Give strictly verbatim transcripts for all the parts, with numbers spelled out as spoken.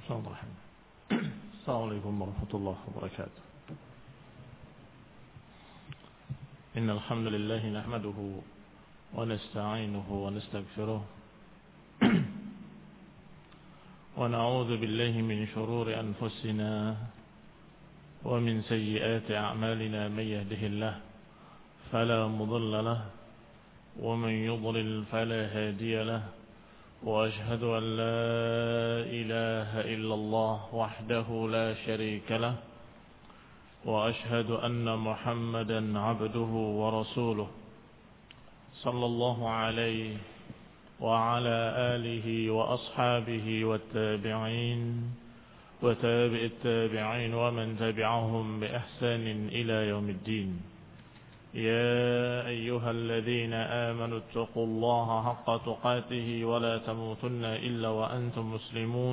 Bismillahirrahmanirrahim. Assalamualaikum warahmatullahi wabarakatuh. Innal hamdalillah nahmaduhu wa nasta'inuhu wa nastaghfiruh wa na'udzu billahi min shururi anfusina wa min sayyiati a'malina may yahdihillahu fala mudilla lahu wa man yudlil fala hadiya lahu. وأشهد أن لا إله إلا الله وحده لا شريك له وأشهد أن محمدا عبده ورسوله صلى الله عليه وعلى آله وأصحابه والتابعين وتابع التابعين ومن تبعهم بإحسان إلى يوم الدين. يا أيها الذين آمنوا اتقوا الله حق تقاته ولا تموتن إلا وأنتم مسلمون.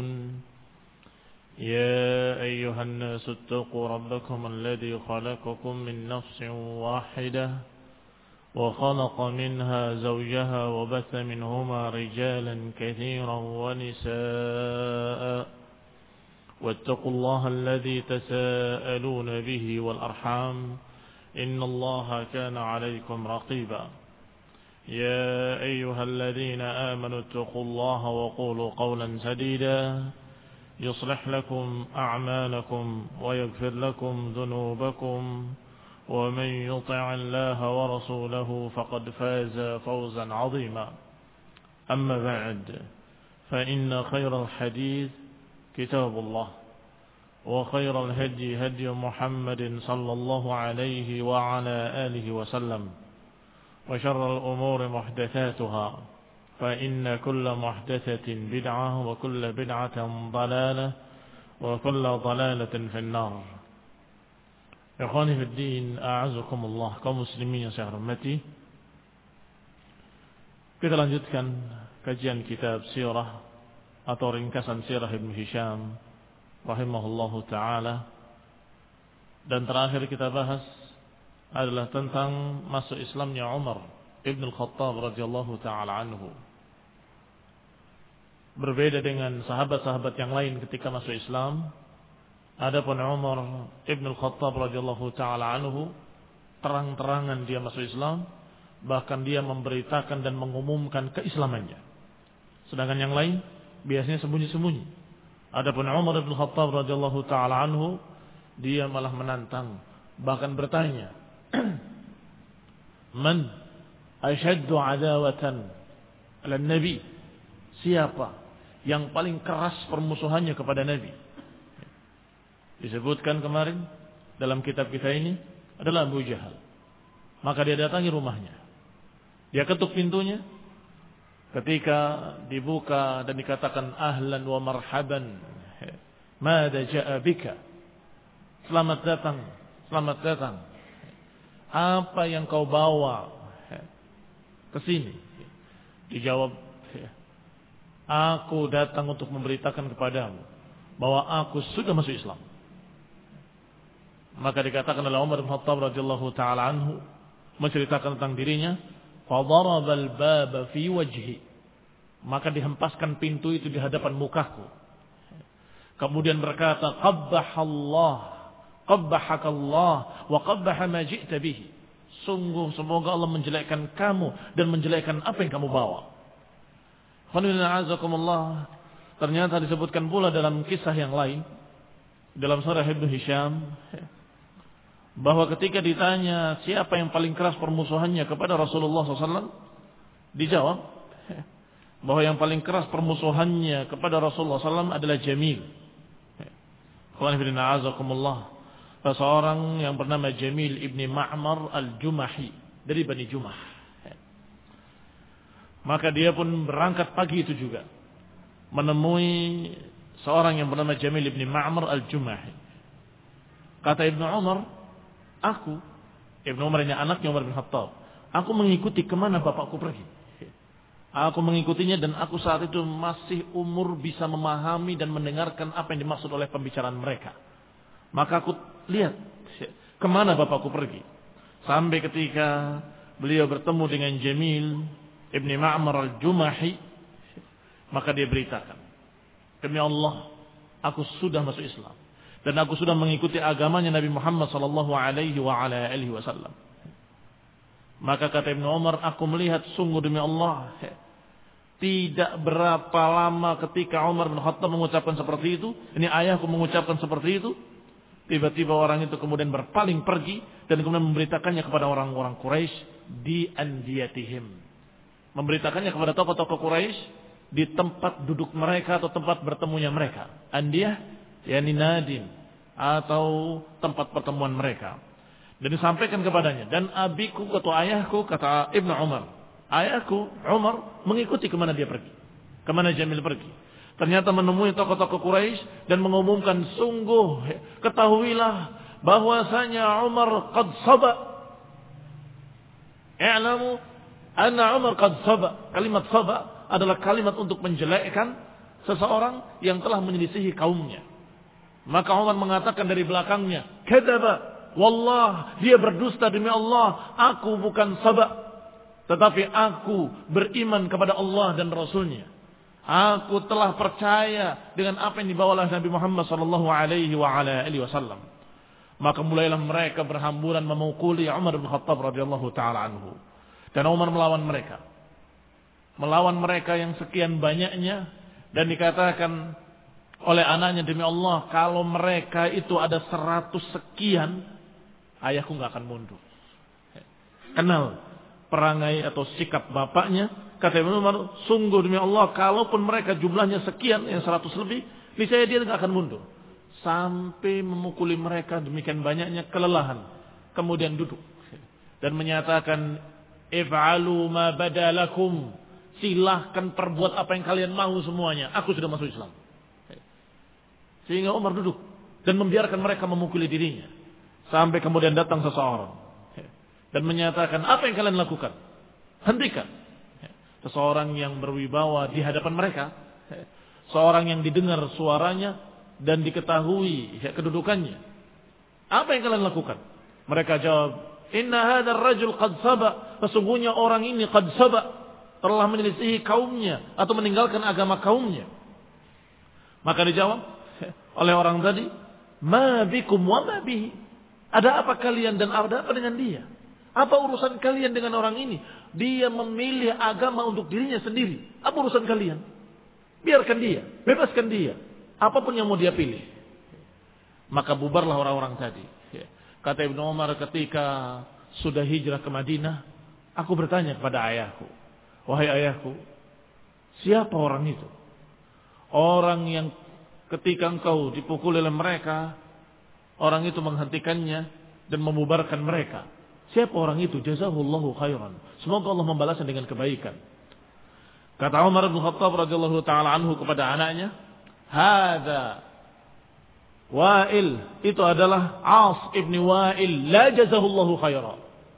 يا أيها الناس اتقوا ربكم الذي خلقكم من نفس واحدة وخلق منها زوجها وبث منهما رجالا كثيرا ونساء واتقوا الله الذي تساءلون به والأرحام إن الله كان عليكم رقيبا. يا أيها الذين آمنوا اتقوا الله وقولوا قولا سديدا يصلح لكم أعمالكم ويغفر لكم ذنوبكم ومن يطع الله ورسوله فقد فاز فوزا عظيما. أما بعد فإن خير الحديث كتاب الله وخير الهدي هدي محمد صلى الله عليه وعلى آله وسلم وشر الأمور محدثاتها فإن كل محدثة بدعة وكل بدعة ضلالة وكل ضلالة في النار. إخواني في الدين أعزكم الله kaum muslimin yang saya hormati. Kita lanjutkan kajian kitab sirah atau ringkasan sirah Ibnu Hisham rahimahullahu ta'ala. Dan terakhir kita bahas adalah tentang masuk Islamnya Umar Ibn Al-Khattab radhiyallahu ta'ala anhu. Berbeda dengan sahabat-sahabat yang lain ketika masuk Islam, adapun Umar Ibn Al-Khattab radhiyallahu ta'ala anhu terang-terangan dia masuk Islam, bahkan dia memberitakan dan mengumumkan keislamannya. Sedangkan yang lain biasanya sembunyi-sembunyi. Adapun Umar bin Khattab radhiyallahu taala anhu, dia malah menantang, bahkan bertanya, "Man ashaddu adawatan 'ala nabi?" Siapa yang paling keras permusuhannya kepada Nabi? Disebutkan kemarin dalam kitab kita ini adalah Abu Jahal. Maka dia datangi rumahnya. Dia ketuk pintunya. Ketika dibuka dan dikatakan ahlan wa marhaban, mada ja'a bika, selamat datang, selamat datang, apa yang kau bawa ke sini? Dijawab, aku datang untuk memberitakan kepadamu bahwa aku sudah masuk Islam. Maka dikatakan oleh Umar bin Khattab radhiyallahu taala anhu menceritakan tentang dirinya, فَضَرَبَ الْبَابَ فِي وَجْهِ, maka dihempaskan pintu itu di hadapan mukaku. Kemudian berkata, قَبَّحَ-اللَّهِ قَبَّحَكَ-اللَّهِ وَقَبَّحَ مَا جِئْتَ بِهِ, sungguh semoga Allah menjelekkan kamu dan menjelekkan apa yang kamu bawa. Ternyata disebutkan pula dalam kisah yang lain dalam surah Ibnu Hisham, bahwa ketika ditanya siapa yang paling keras permusuhannya kepada Rasulullah shallallahu alaihi wasallam, dijawab bahwa yang paling keras permusuhannya kepada Rasulullah shallallahu alaihi wasallam adalah Jamil. Seseorang yang bernama Jamil ibni Ma'mar al-Jumahi dari Bani Jumah. Maka dia pun berangkat pagi itu juga menemui seorang yang bernama Jamil ibni Ma'mar al-Jumahi. Kata Ibnu Umar, aku, Ibnu Umar ini anaknya Umar bin Khattab, aku mengikuti kemana bapakku pergi. Aku mengikutinya dan aku saat itu masih umur bisa memahami dan mendengarkan apa yang dimaksud oleh pembicaraan mereka. Maka aku lihat kemana bapakku pergi. Sampai ketika beliau bertemu dengan Jamil ibni Ma'mar al-Jumahi, maka dia beritakan, demi Allah, Aku sudah masuk Islam. Dan aku sudah mengikuti agamanya Nabi Muhammad sallallahu alaihi wa ala alihi wasallam. Maka kata Ibnu Umar, aku melihat sungguh demi Allah, tidak berapa lama ketika Umar bin Khattab mengucapkan seperti itu, ini ayahku mengucapkan seperti itu, tiba-tiba orang itu kemudian berpaling pergi dan kemudian memberitakannya kepada orang-orang Quraisy di andiyatihim. Memberitakannya kepada tokoh-tokoh Quraisy di tempat duduk mereka atau tempat bertemunya mereka. Andiyah, yakni nadim atau tempat pertemuan mereka. Dan disampaikan kepadanya. Dan abiku atau ayahku, kata Ibnu Umar, ayahku Umar mengikuti kemana dia pergi, kemana Jamil pergi. Ternyata menemui tokoh-tokoh Quraisy dan mengumumkan, sungguh ketahuilah bahwasanya Umar qad saba. I'lamu anna Umar qad saba. Kalimat saba adalah kalimat untuk menjelekkan seseorang yang telah menyelisihi kaumnya. Maka Umar mengatakan dari belakangnya, kadzaba. Wallah, dia berdusta demi Allah. Aku bukan saba, tetapi aku beriman kepada Allah dan Rasulnya. Aku telah percaya dengan apa yang dibawa oleh Nabi Muhammad sallallahu alaihi wa ala alihi wasallam. Maka mulailah mereka berhamburan memukuli Umar bin Khattab radhiyallahu taala anhu. Dan Umar melawan mereka. Melawan mereka yang sekian banyaknya, dan dikatakan oleh anaknya, demi Allah, kalau mereka itu ada seratus sekian, ayahku nggak akan mundur. Kenal perangai atau sikap bapaknya. Kata Ibnu Umar, sungguh demi Allah, kalaupun mereka jumlahnya sekian, yang seratus lebih, niscaya dia nggak akan mundur. Sampai memukuli mereka demikian banyaknya, kelelahan. Kemudian duduk dan menyatakan, if'alu ma badalakum. Silahkan perbuat apa yang kalian mau semuanya. Aku sudah masuk Islam. Sehingga Umar duduk dan membiarkan mereka memukuli dirinya. Sampai kemudian datang seseorang dan menyatakan, apa yang kalian lakukan? Hentikan. Seseorang yang berwibawa di hadapan mereka, seorang yang didengar suaranya dan diketahui kedudukannya. Apa yang kalian lakukan? Mereka jawab, inna hadzal rajul qad saba. Sesungguhnya orang ini qad saba, telah menyelisihi kaumnya atau meninggalkan agama kaumnya. Maka dijawab oleh orang tadi, ma bikum wa ma bihi. Ada apa kalian dan ada apa dengan dia? Apa urusan kalian dengan orang ini? Dia memilih agama untuk dirinya sendiri. Apa urusan kalian? Biarkan dia, bebaskan dia. Apapun yang mau dia pilih. Maka bubarlah orang-orang tadi. Kata Ibnu Umar ketika sudah hijrah ke Madinah, aku bertanya kepada ayahku, wahai ayahku, siapa orang itu? Orang yang ketika engkau dipukul oleh mereka, orang itu menghentikannya dan membubarkan mereka. Siapa orang itu? Jazahullahu khairan. Semoga Allah membalasnya dengan kebaikan. Kata Umar bin Khattab radhiyallahu taala anhu kepada anaknya, "Hadza Wa'il, itu adalah As ibn Wa'il, la jazahullahu khairan."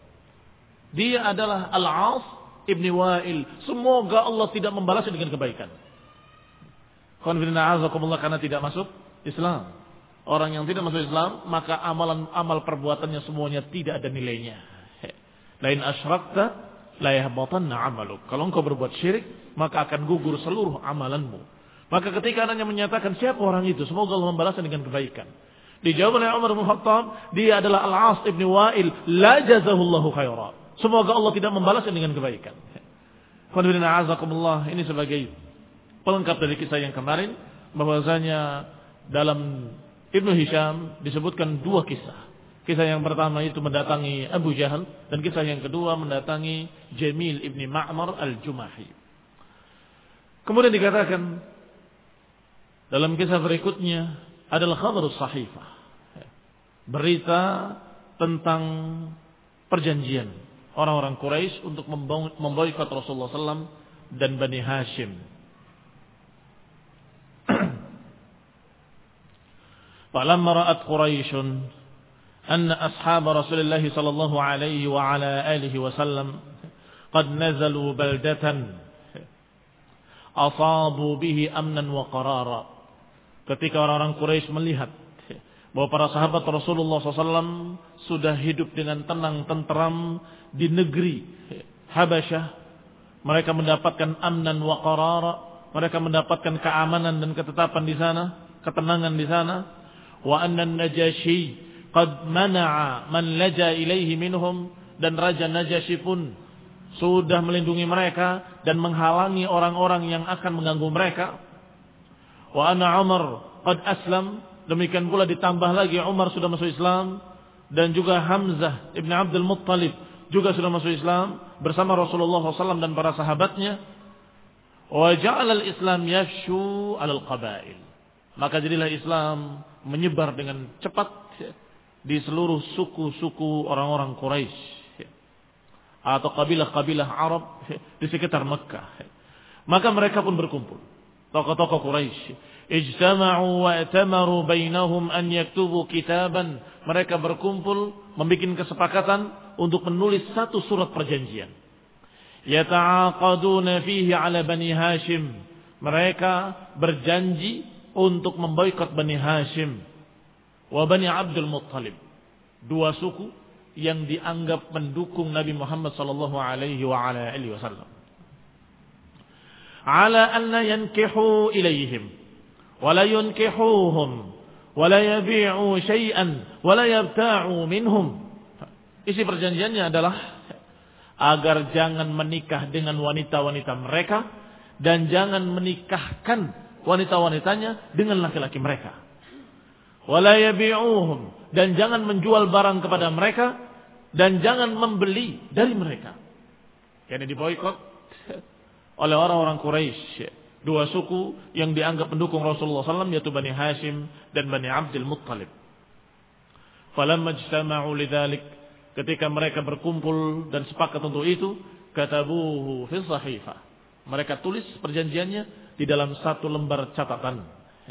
Dia adalah Al-As ibn Wa'il. Semoga Allah tidak membalasnya dengan kebaikan. Karena tidak masuk Islam. Orang yang tidak masuk Islam, maka amalan amal perbuatannya semuanya tidak ada nilainya. Lain asyrakta la yahbatanna amaluk. Kalau engkau berbuat syirik, maka akan gugur seluruh amalanmu. Maka ketika anaknya menyatakan siapa orang itu, semoga Allah membalasnya dengan kebaikan. Dijawab oleh Umar bin Khattab, dia adalah Al-As ibn Wa'il, la jazahullahu khairan. Semoga Allah tidak membalasnya dengan kebaikan. Ini sebagai pelengkap dari kisah yang kemarin, bahwasanya dalam Ibnu Hisham disebutkan dua kisah. Kisah yang pertama itu mendatangi Abu Jahal, dan kisah yang kedua mendatangi Jamil ibn Ma'mar al-Jumahi. Kemudian dikatakan dalam kisah berikutnya adalah khabarus sahifah, berita tentang perjanjian orang-orang Quraisy untuk memboikot Rasulullah sallallahu alaihi wasallam dan Bani Hashim. فلما رأت قريش أن أصحاب رسول الله صلى الله عليه وعلى آله وسلم قد نزلوا بلدة أصابوا به أمنا وقرارا. Ketika orang-orang Quraisy melihat bahwa para sahabat Rasulullah sallallahu alaihi wasallam sudah hidup dengan tenang tenteram di negeri Habasyah, mereka mendapatkan amnan wa qarara, mereka mendapatkan keamanan dan ketetapan di sana. ketenangan di sana. Wa anna an-Najasyi qad mana'a man laja ilaihi minhum, dan Raja Najasyi pun sudah melindungi mereka dan menghalangi orang-orang yang akan mengganggu mereka. Wa anna Umar qad aslam, demikian pula ditambah lagi Umar sudah masuk Islam, dan juga Hamzah ibn Abdul Muttalib juga sudah masuk Islam bersama Rasulullah shallallahu alaihi wasallam dan para sahabatnya. Wa ja'ala al-Islam yafshu 'ala al-qabail, maka jadilah Islam menyebar dengan cepat di seluruh suku-suku orang-orang Quraisy atau kabilah-kabilah Arab di sekitar Mekah. Maka mereka pun berkumpul, tokoh-tokoh Quraisy, ijtama'u wa i'tamaru bainahum an yaktubu kitaban. Mereka berkumpul membuat kesepakatan untuk menulis satu surat perjanjian. Yata'aqaduna fihi 'ala Bani Hashim. Mereka berjanji untuk memboikot Bani Hashim wa Bani Abdul Muttalib, dua suku yang dianggap mendukung Nabi Muhammad sallallahu alaihi wa ala alihi wasallam. Ala an la yankihu ilaihim wa la yunkihuhum wa la yabi'u syai'an wa la yabta'u minhum. Isi perjanjiannya adalah agar jangan menikah dengan wanita-wanita mereka dan jangan menikahkan wanita-wanitanya dengan laki-laki mereka. Wala yabi'uhum, dan jangan menjual barang kepada mereka dan jangan membeli dari mereka. Karena diboikot oleh orang-orang Quraisy, dua suku yang dianggap pendukung Rasulullah sallallahu alaihi wasallam, yaitu Bani Hashim dan Bani Abdul Muttalib. Falamma ijtama'u lidzalik, ketika mereka berkumpul dan sepakat untuk itu, katabuhu fi sahifah. Mereka tulis perjanjiannya di dalam satu lembar catatan.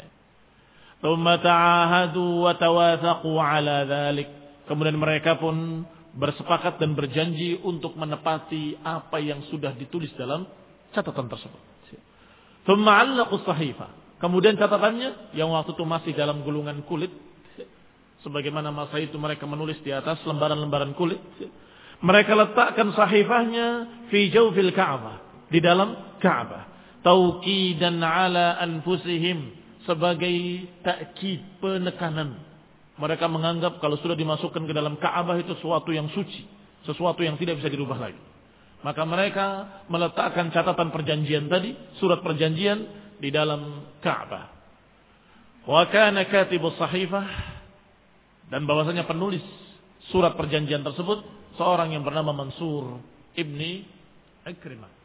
Tsumma ta'ahadu wa tawathaqu 'ala dzalik. Kemudian mereka pun bersepakat dan berjanji untuk menepati apa yang sudah ditulis dalam catatan tersebut. Tsumma 'allaqu as-sahifah. Kemudian catatannya yang waktu itu masih dalam gulungan kulit, sebagaimana masa itu mereka menulis di atas lembaran-lembaran kulit. Mereka letakkan sahifahnya fi jawfil Ka'bah, di dalam Ka'bah. Tauqidan 'ala anfusihim, sebagai takkid, penekanan. Mereka menganggap kalau sudah dimasukkan ke dalam Ka'bah itu sesuatu yang suci, sesuatu yang tidak bisa dirubah lagi. Maka mereka meletakkan catatan perjanjian tadi, surat perjanjian di dalam Ka'bah. Wa kana katibus sahifah, dan bahwasanya penulis surat perjanjian tersebut seorang yang bernama Mansur ibni Ikrimah.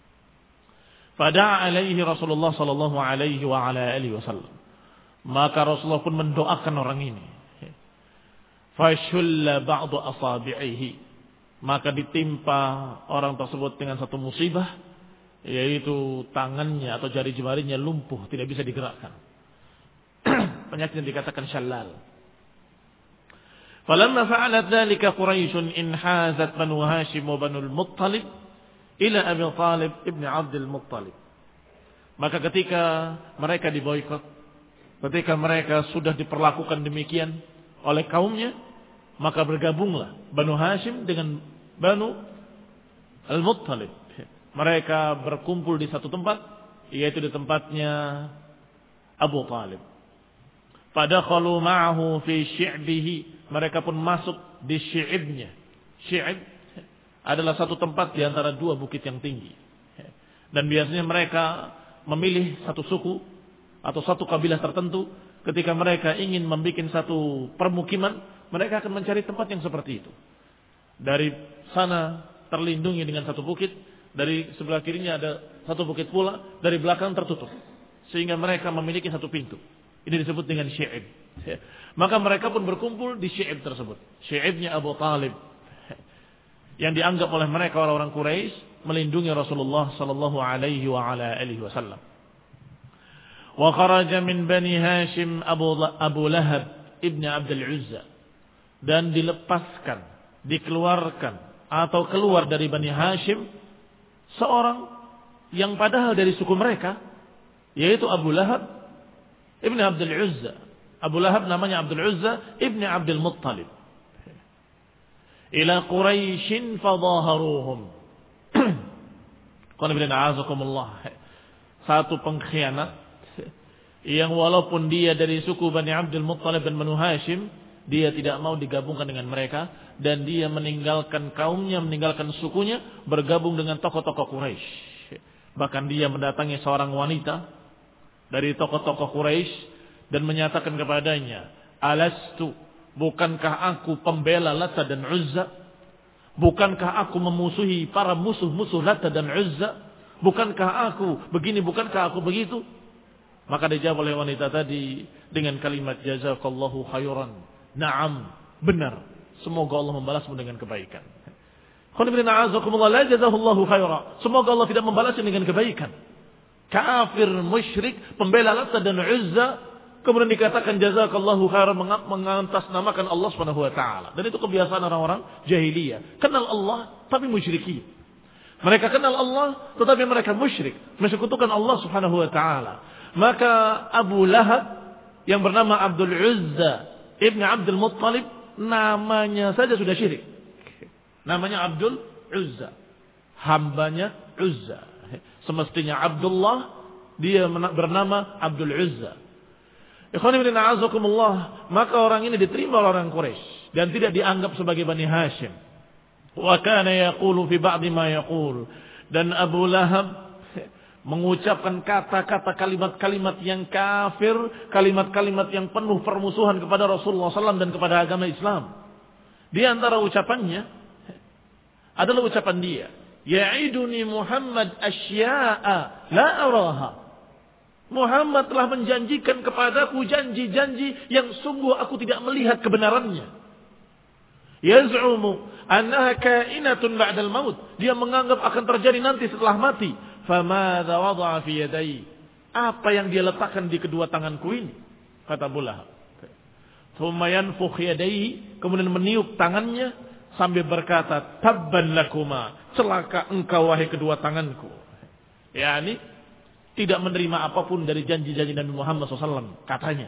Fada'a alaihi Rasulullah sallallahu alaihi wa ala alihi wasallam. Maka Rasulullah pun mendoakan orang ini. Fashulla ba'du asabi'ihi. Maka ditimpa orang tersebut dengan satu musibah, yaitu tangannya atau jari jemarinya lumpuh, tidak bisa digerakkan. Penyakit yang dikatakan syallal. Falamma fa'alat dzalika Quraisyun inhazat Banu Hashim wa Banu al-Muttalib ila Abi Thalib ibn Abdul Muttalib. Maka ketika mereka diboikot, ketika mereka sudah diperlakukan demikian oleh kaumnya, maka bergabunglah Banu Hashim dengan Banu Al-Muttalib. Mereka berkumpul di satu tempat, yaitu di tempatnya Abu Thalib. Fadakhalu ma'ahu fi syi'bihi, mereka pun masuk di syi'ibnya. Syi'ib adalah satu tempat di antara dua bukit yang tinggi. Dan biasanya mereka memilih satu suku atau satu kabilah tertentu. Ketika mereka ingin membuat satu permukiman, mereka akan mencari tempat yang seperti itu. Dari sana terlindungi dengan satu bukit, dari sebelah kirinya ada satu bukit pula, dari belakang tertutup. Sehingga mereka memiliki satu pintu. Ini disebut dengan syi'ib. Maka mereka pun berkumpul di syi'ib tersebut. Syi'ibnya Abu Thalib, yang dianggap oleh mereka orang-orang Quraisy melindungi Rasulullah sallallahu alaihi wa ala alihi wasallam. Wa kharaja min Bani Hashim Abu Abu Lahab ibn Abdul Uzza, dan dilepaskan, dikeluarkan atau keluar dari Bani Hashim seorang yang padahal dari suku mereka, yaitu Abu Lahab ibn Abdul Uzza. Abu Lahab namanya Abdul Uzza ibn Abdul Muttalib. Ila Quraisyin fadhaharuhum. Qul inna a'azakumullah. Satu pengkhianat yang walaupun dia dari suku Bani Abdul Muttalib dan Banu Hashim, dia tidak mau digabungkan dengan mereka dan dia meninggalkan kaumnya, meninggalkan sukunya, bergabung dengan tokoh-tokoh Quraisy. Bahkan dia mendatangi seorang wanita dari tokoh-tokoh Quraisy dan menyatakan kepadanya, "Alastu, bukankah aku pembela Lata dan Uzza? Bukankah aku memusuhi para musuh-musuh Lata dan Uzza? Bukankah aku begini, bukankah aku begitu?" Maka dijawab oleh wanita tadi dengan kalimat jazakallahu khairan. Naam, benar. Semoga Allah membalasmu dengan kebaikan. Semoga Allah tidak membalasnya dengan kebaikan. Kafir, musyrik, pembela Lata dan Uzza, kemudian dikatakan jazakallahu khairan, mengatasnamakan Allah Subhanahu wa taala. Dan itu kebiasaan orang-orang jahiliyah. Kenal Allah tapi musyrikin. Mereka kenal Allah tetapi mereka musyrik, mensekutukan Allah Subhanahu wa taala. Maka Abu Lahab yang bernama Abdul Uzza ibn Abdul Muttalib, namanya saja sudah syirik. Namanya Abdul Uzza, hambanya Uzza. Semestinya Abdullah, dia bernama Abdul Uzza. Ikhwan fillah a'azakumullah, maka orang ini diterima oleh orang Quraisy dan tidak dianggap sebagai Bani Hashim. Wa kana yaqulu fi ba'di ma yaqul, dan Abu Lahab mengucapkan kata-kata kalimat-kalimat yang kafir, kalimat-kalimat yang penuh permusuhan kepada Rasulullah sallallahu alaihi wasallam dan kepada agama Islam. Di antara ucapannya adalah ucapan dia, "Ya'iduni Muhammad asya'a la araha." Muhammad telah menjanjikan kepadaku janji-janji yang sungguh aku tidak melihat kebenarannya. Yaz'umu annaha kainatun ba'dal maut. Dia menganggap akan terjadi nanti setelah mati. Famadza wada'a fi yadayhi? Apa yang dia letakkan di kedua tanganku ini? Kata Abu Lahab. Tsumma yanfukh yadayhi, kemudian meniup tangannya sambil berkata, "Tabban lakuma, celaka engkau wahai kedua tanganku." yakni tidak menerima apapun dari janji-janji Nabi Muhammad shallallahu alaihi wasallam, katanya.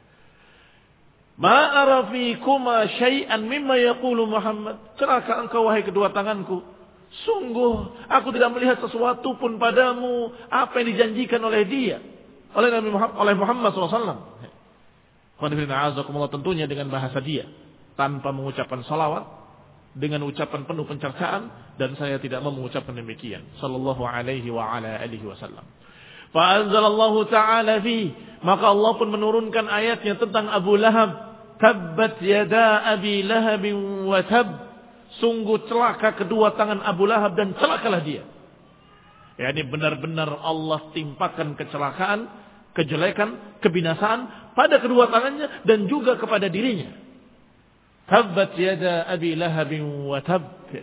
Ma ara fikuma syai'an mimma yaqulu Muhammad. Celaka engkau wahai kedua tanganku. Sungguh aku tidak melihat sesuatu pun padamu apa yang dijanjikan oleh dia, oleh Nabi Muhammad, oleh Muhammad shallallahu alaihi wasallam. Tentunya dengan bahasa dia, tanpa mengucapkan salawat, dengan ucapan penuh pencercaan, dan saya tidak mau mengucapkan demikian. Sallallahu alaihi wa ala alihi wasallam. Fa anzalallahu ta'ala fi, maka Allah pun menurunkan ayatnya tentang Abu Lahab. Tabbat yada Abi Lahab wa tab. Sungguh celaka kedua tangan Abu Lahab dan celakalah dia. Ya, ini benar-benar Allah timpakan kecelakaan, kejelekan, kebinasaan pada kedua tangannya dan juga kepada dirinya. Tabbat yada Abi Lahab wa tab.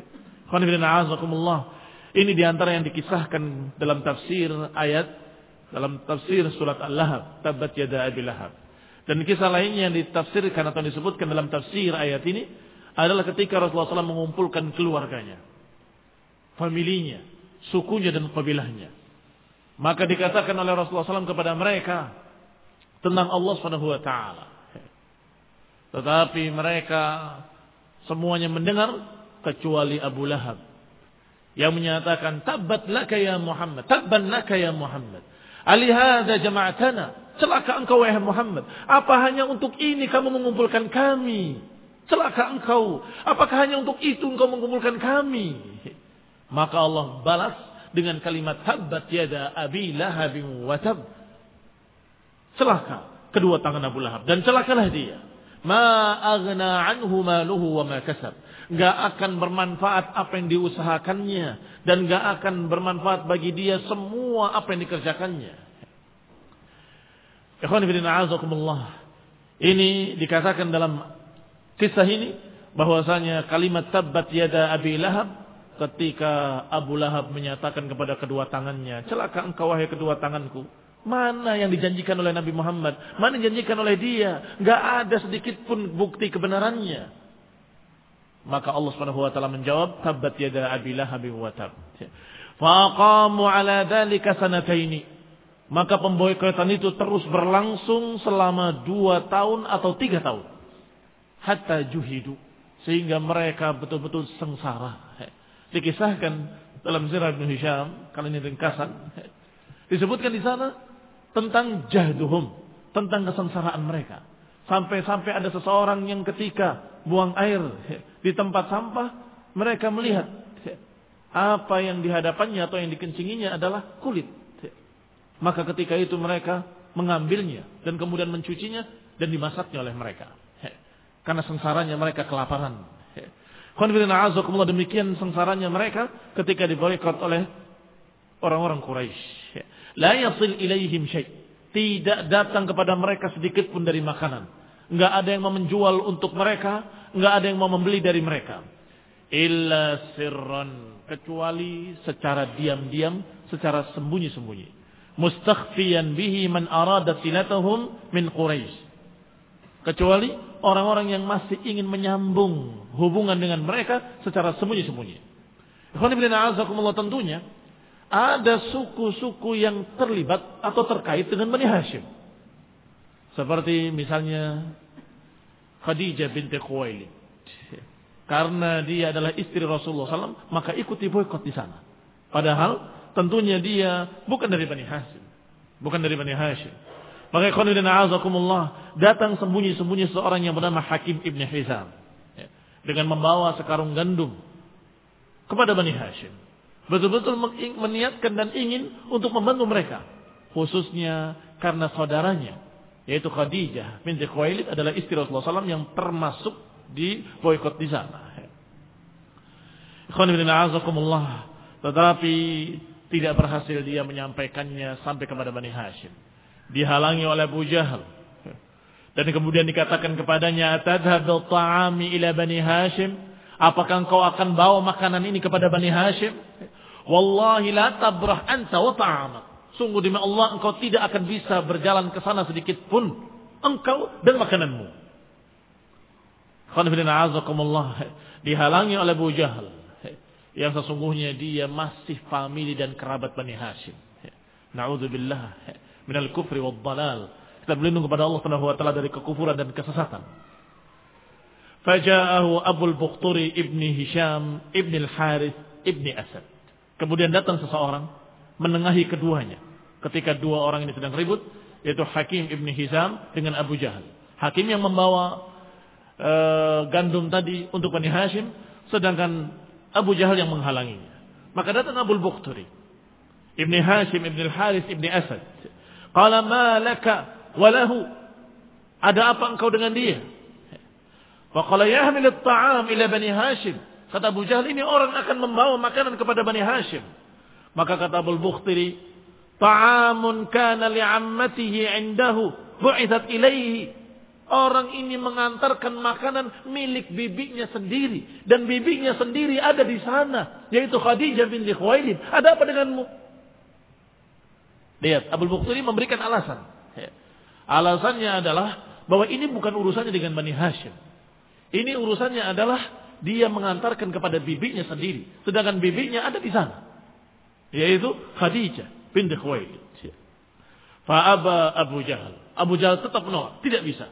Ini diantara yang dikisahkan dalam tafsir ayat, dalam tafsir surat Al-Lahab. Tabbat yada Abi Lahab. Dan kisah lainnya yang ditafsirkan atau disebutkan dalam tafsir ayat ini adalah ketika Rasulullah shallallahu alaihi wasallam mengumpulkan keluarganya, familinya, sukunya dan kabilahnya. Maka dikatakan oleh Rasulullah shallallahu alaihi wasallam kepada mereka tentang Allah subhanahu wa taala. Tetapi mereka semuanya mendengar kecuali Abu Lahab yang menyatakan, "Tabbat laka ya Muhammad, tabban laka ya Muhammad. Alihada jama'atana." Celaka engkau wahai Muhammad. Apa hanya untuk ini kamu mengumpulkan kami? Celaka engkau. Apakah hanya untuk itu engkau mengumpulkan kami? Maka Allah balas dengan kalimat tabbat yada Abi Lahab wa tab. Celaka kedua tangan Abu Lahab dan celakalah dia. Ma aghna anhu maluhu wa ma kasab. Enggak akan bermanfaat apa yang diusahakannya dan enggak akan bermanfaat bagi dia semua apa yang dikerjakannya. Ikhwan fillah a'azakumullah. Ini dikatakan dalam kisah ini bahwasanya kalimat tabbat yada Abi Lahab ketika Abu Lahab menyatakan kepada kedua tangannya, "Celaka engkau wahai kedua tanganku." Mana yang dijanjikan oleh Nabi Muhammad? Mana yang dijanjikan oleh dia? Enggak ada sedikit pun bukti kebenarannya. Maka Allah Subhanahu wa taala menjawab, "Tabbat yada Abi Lahab wa tab." Faqamu ala dzalika sanataini. Maka pemboikotan itu terus berlangsung selama dua tahun atau tiga tahun. Hatta juhidu. Sehingga mereka betul-betul sengsara. Dikisahkan dalam Sirah Ibn Hisham, kali ini ringkasan. Disebutkan di sana, tentang jahduhum, tentang kesengsaraan mereka. Sampai-sampai ada seseorang yang ketika buang air di tempat sampah, mereka melihat apa yang di hadapannya atau yang dikencinginya adalah kulit. Maka ketika itu mereka mengambilnya dan kemudian mencucinya dan dimasaknya oleh mereka. Karena sengsaranya mereka kelaparan. Demikian sengsaranya mereka ketika diboikot oleh orang-orang Quraisy. La yasil ilaihim syai'. Tidak datang kepada mereka sedikit pun dari makanan. Enggak ada yang mau menjual untuk mereka, enggak ada yang mau membeli dari mereka. Illa sirran, kecuali secara diam-diam, secara sembunyi-sembunyi. Mustakhfiyan bihi man arada silatahum min Quraisy. Kecuali orang-orang yang masih ingin menyambung hubungan dengan mereka secara sembunyi-sembunyi. Ikhwan fillah a'azakumullah, tentunya ada suku-suku yang terlibat atau terkait dengan Bani Hashim. Seperti misalnya Khadijah binti Khuwailid. Karena dia adalah istri Rasulullah shallallahu alaihi wasallam, maka ikut diboikot di sana. Padahal tentunya dia bukan dari Bani Hashim. Bukan dari Bani Hashim. Maka ikhwan fillah a'azakumullah, datang sembunyi-sembunyi seorang yang bernama Hakim ibn Hizam. Dengan membawa sekarung gandum kepada Bani Hashim. Betul-betul meniatkan dan ingin untuk membantu mereka. Khususnya karena saudaranya, yaitu Khadijah binti Khuwailid adalah istri Rasulullah shallallahu alaihi wasallam yang termasuk di boikot di sana. Ikhwan fillah a'azakumullah, tetapi tidak berhasil dia menyampaikannya sampai kepada Bani Hashim. Dihalangi oleh Abu Jahal. Dan kemudian dikatakan kepadanya, "Atadhhabu ta'ami ila Bani Hashim?" Apakah engkau akan bawa makanan ini kepada Bani Hashim? Wallahi la tabrah anta wa ta'amak. Sungguh demi Allah, engkau tidak akan bisa berjalan ke sana sedikit pun, engkau dan makananmu. Dihalangi oleh Abu Jahal, yang sesungguhnya dia masih famili dan kerabat Bani Hashim. Na'udzubillah minal kufri wad dalal. Kita berlindung kepada Allah Subhanahu wa taala dari kekufuran dan kesesatan. Faja'ahu Abul Bukhturi ibni Hisham ibni al-Harith ibni Asad. Kemudian datang seseorang menengahi keduanya. Ketika dua orang ini sedang ribut, yaitu Hakim ibni Hisham dengan Abu Jahal. Hakim yang membawa uh, gandum tadi untuk Bani Hashim, sedangkan Abu Jahal yang menghalanginya. Maka datang Abul Bukhturi ibni Hashim ibni al-Harith ibni Asad. Qala ma laka wa lahu. Ada apa engkau dengan dia? Wa qala yahmil at-ta'am ila Bani Hashim. Kata Abu Jahal, ini orang akan membawa makanan kepada Bani Hashim. Maka kata Abul Bukhtiri, ta'amun kana li'ammatihi 'indahu bu'ithat ilaihi. Orang ini mengantarkan makanan milik bibinya sendiri, dan bibinya sendiri ada di sana, yaitu Khadijah binti Khuwailid. Ada apa denganmu? Lihat, Abul Bukhtiri memberikan alasan. Alasannya adalah bahwa ini bukan urusannya dengan Bani Hashim. Ini urusannya adalah dia mengantarkan kepada bibinya sendiri, sedangkan bibinya ada di sana, yaitu Khadijah binti Khuwailid. Fa'aba Abu Jahal. Abu Jahal tetap menolak, tidak bisa.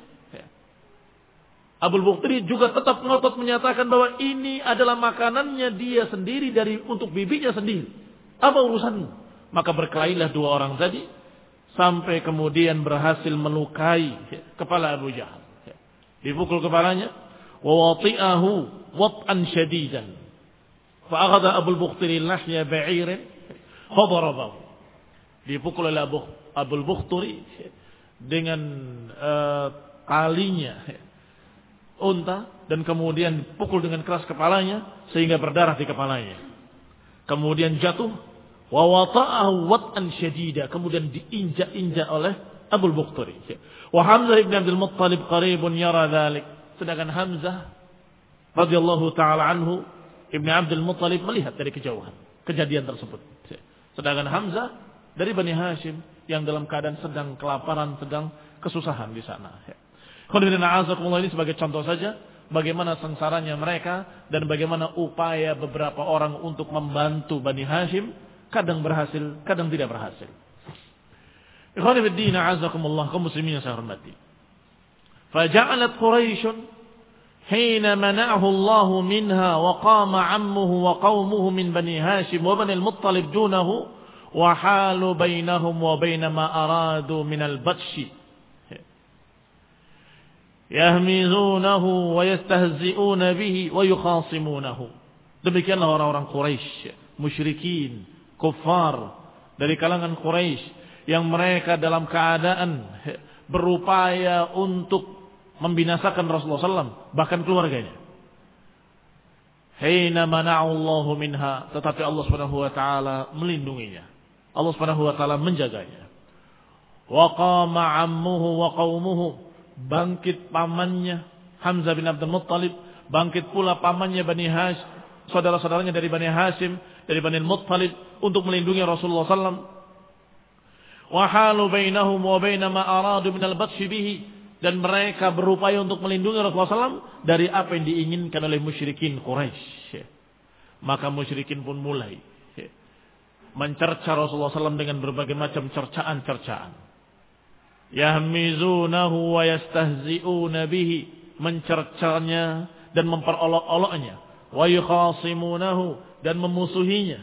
Abul Bukhtiri juga tetap ngotot menyatakan bahwa ini adalah makanannya dia sendiri dari untuk bibinya sendiri. Apa urusanmu? Maka berkelailah dua orang tadi sampai kemudian berhasil melukai kepala Abu Jahal. Dipukul kepalanya, wa wati'ahu wat'an syadidan. Fa akhadha Abul Bukhtiri lahya ba'irin fa darabahu. Dipukul oleh Abu Abul Bukhtiri dengan uh, talinya unta, dan kemudian dipukul dengan keras kepalanya sehingga berdarah di kepalanya. Kemudian jatuh, wa wata'ahu wat'an syadida, kemudian diinjak-injak oleh Abul Bukhtiri. Wa Hamzah ibn Abdul Muttalib qaribun yara dzalik. Sedangkan Hamzah radhiyallahu taala anhu ibn Abdul Muttalib melihat dari kejauhan kejadian tersebut. Sedangkan Hamzah dari Bani Hashim yang dalam keadaan sedang kelaparan, sedang kesusahan di sana. Ini sebagai contoh saja bagaimana sengsaranya mereka dan bagaimana upaya beberapa orang untuk membantu Bani Hashim, kadang berhasil, kadang tidak berhasil. Ikhwani fid din, a'azakumullah, kaum muslimin yang saya hormati. Faja'alat Quraisy hina mana'ahu Allah minha wa qama 'ammuhu wa qaumuhu min Bani Hashim wa Bani al-Muttalib dunahu wa halu bainahum wa baina ma aradu minal batshi yahmizunahu wa yastahzi'una bihi wa yukhasimunahu. Demikianlah orang-orang Quraisy, musyrikin, kufar dari kalangan Quraisy yang mereka dalam keadaan berupaya untuk membinasakan Rasulullah sallallahu alaihi wasallam, bahkan keluarganya. Hina mana'allahu minha, tetapi Allah Subhanahu wa taala melindunginya. Allah Subhanahu wa taala menjaganya. Wa qama 'ammuhu wa qaumuhu, bangkit pamannya Hamzah bin Abdul Muttalib, bangkit pula pamannya Bani Hashim, saudara-saudaranya dari Bani Hashim, dari Bani Muttalib untuk melindungi Rasulullah sallallahu alaihi wasallam. Wa halu bainahum wa baina ma aradu minal batshi bihi, dan mereka berupaya untuk melindungi Rasulullah sallallahu alaihi wasallam dari apa yang diinginkan oleh musyrikin Quraisy. Maka musyrikin pun mulai mencerca Rasulullah sallallahu alaihi wasallam dengan berbagai macam cercaan-cercaan. Yahmizunahu wa yastahzi'una bihi, mencercanya dan memperolok-oloknya. Wa yukhasimunahu, dan memusuhinya.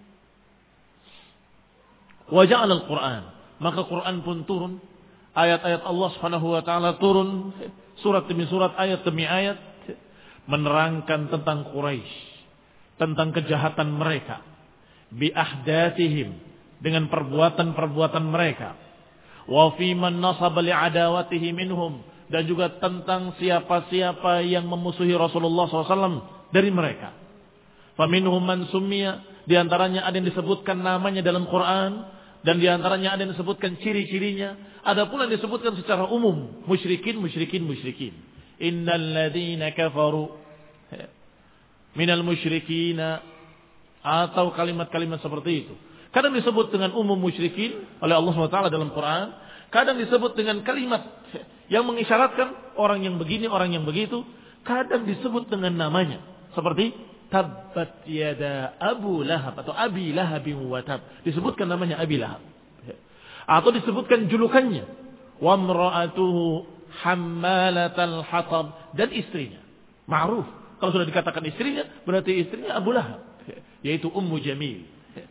Wa ja'ala al-Qur'an, maka Quran pun turun. Ayat-ayat Allah Subhanahu wa taala turun, surat demi surat, ayat demi ayat, menerangkan tentang Quraisy, tentang kejahatan mereka, bi ahdatsihim, dengan perbuatan-perbuatan mereka, wa fi man nasaba li adawatihi minhum, dan juga tentang siapa-siapa yang memusuhi Rasulullah sallallahu alaihi wasallam dari mereka. Fa minhum man summiya, di antaranya ada yang disebutkan namanya dalam Quran, dan di antaranya ada yang disebutkan ciri-cirinya. Ada pula yang disebutkan secara umum, musyrikin, musyrikin, musyrikin. Innal ladzina kafaru minal musyrikina, atau kalimat-kalimat seperti itu. Kadang disebut dengan umum musyrikin oleh Allah subhanahu wa taala dalam Quran, kadang disebut dengan kalimat yang mengisyaratkan orang yang begini, orang yang begitu, kadang disebut dengan namanya, seperti tabbat yada Abu Lahab atau Abi Lahab wa tab, disebutkan namanya Abi Lahab. Atau disebutkan julukannya, wa imra'atuhu hammalatal hatab, dan istrinya. Ma'ruf, kalau sudah dikatakan istrinya, berarti istrinya Abu Lahab, yaitu Ummu Jamil.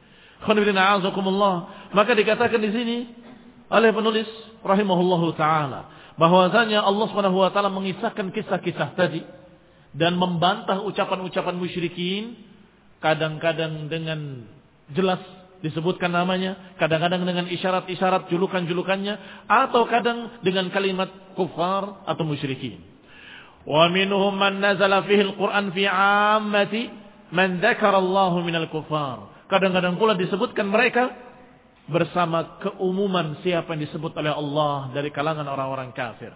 Maka dikatakan di sini oleh penulis rahimahullahu taala bahwasanya Allah Subhanahu wa taala mengisahkan kisah-kisah tadi dan membantah ucapan-ucapan musyrikin, kadang-kadang dengan jelas disebutkan namanya, kadang-kadang dengan isyarat-isyarat julukan-julukannya, atau kadang dengan kalimat kufar atau musyrikin. Wa minhum man nazala fihi al-Qur'an fi 'ammati man dzakara Allah minal kufar. Kadang-kadang pula disebutkan mereka bersama keumuman siapa yang disebut oleh Allah dari kalangan orang-orang kafir.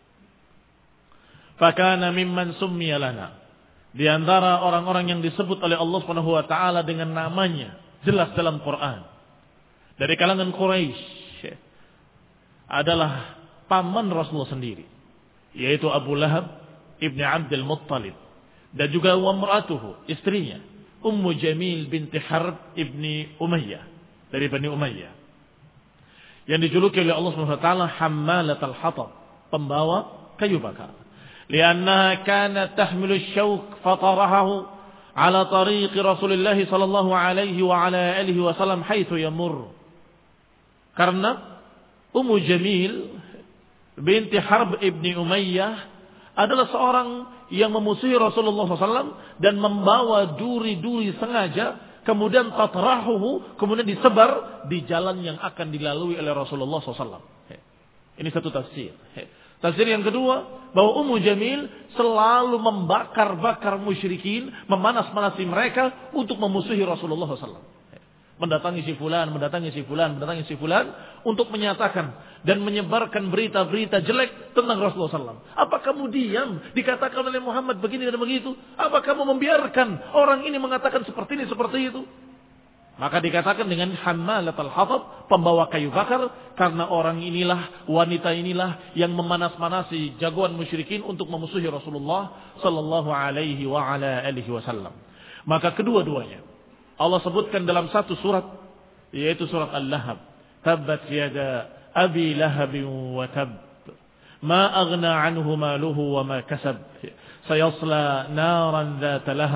Fakana mimman summiya lana, di antara orang-orang yang disebut oleh Allah Subhanahu wa taala dengan namanya jelas dalam Quran dari kalangan Quraisy adalah paman Rasulullah sendiri, yaitu Abu Lahab ibni Abdul Muttalib, dan juga wamratuhu, istrinya Ummu Jamil binti Harb ibni Umayyah dari Bani Umayyah, yang dijuluki oleh Allah Subhanahu wa taala hammalatal hatab, pembawa kayu bakar. Liannaha kanat tahmilu asy-syauq fatarahu ala tariq Rasulullah sallallahu alaihi wa ala alihi wasallam haitsu yamur. Karena Ummu Jamil binti Harb ibni Umayyah adalah seorang yang memusuhi Rasulullah sallallahu alaihi wasallam dan membawa duri-duri sengaja, kemudian tatrahuhu, kemudian disebar di jalan yang akan dilalui oleh Rasulullah sallallahu alaihi wasallam. Ini satu tafsir. Tafsir yang kedua, bahwa Ummu Jamil selalu membakar-bakar musyrikin, memanas-manasi mereka untuk memusuhi Rasulullah sallallahu alaihi wasallam. Mendatangi si fulan, mendatangi si fulan, mendatangi si fulan untuk menyatakan dan menyebarkan berita-berita jelek tentang Rasulullah sallallahu alaihi wasallam. Apa kamu diam dikatakan oleh Muhammad begini dan begitu? Apa kamu membiarkan orang ini mengatakan seperti ini, seperti itu? Maka dikatakan dengan hammalatul hatab, pembawa kayu bakar, karena orang inilah, wanita inilah yang memanas-manasi jagoan musyrikin untuk memusuhi Rasulullah sallallahu alaihi wa ala alihi wasallam. Maka kedua-duanya Allah sebutkan dalam satu surat, yaitu surat Al-Lahab. Tabbat yada Abi Lahab wa tab, ma aghna anhu maluhu wa ma kasab, sayasla naran dhata lahab,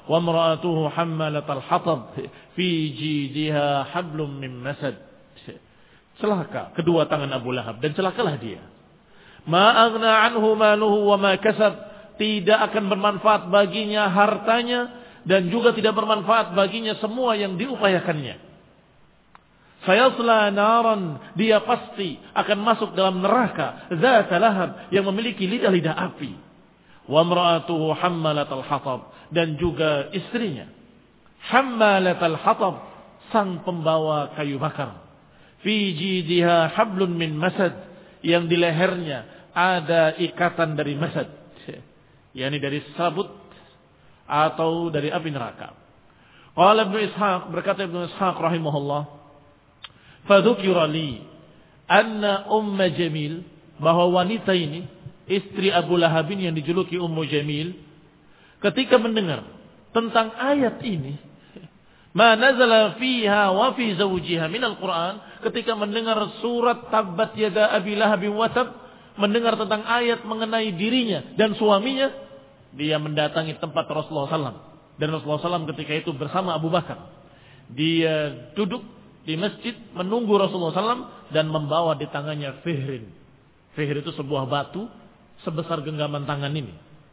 wa imra'atuhu hammalatal hatab fi jidha hablum min masad. Celaka kedua tangan Abu Lahab dan celakalah dia. Ma aghna anhu maluhu wa ma kasab, tidak akan bermanfaat baginya hartanya dan juga tidak bermanfaat baginya semua yang diupayakannya. Sayasla naran, dia pasti akan masuk dalam neraka zat lahab yang memiliki lidah-lidah api. Wa imra'atuhu hammalatal hatab, dan juga istrinya hammalatal hatab, sang pembawa kayu bakar. Fi jidha hablun min masad, yang di lehernya ada ikatan dari masad, yakni dari sabut atau dari api neraka. Qala Ibnu Ishaq, berkata Ibnu Ishaq rahimahullah, fadzukira li anna Umm Jamil, bahwa wanita ini istri Abu Lahab yang dijuluki Ummu Jamil, ketika mendengar tentang ayat ini, ma nazala fiha wa fi zawjiha minal Quran, ketika mendengar surat Tabbat yada Abi Lahab wa tab, mendengar tentang ayat mengenai dirinya dan suaminya, dia mendatangi tempat Rasulullah sallallahu alaihi wasallam. Dan Rasulullah sallallahu alaihi wasallam ketika itu bersama Abu Bakar. Dia duduk di masjid menunggu Rasulullah sallallahu alaihi wasallam dan membawa di tangannya fihrin. Fihr itu sebuah batu sebesar genggaman tangan ini.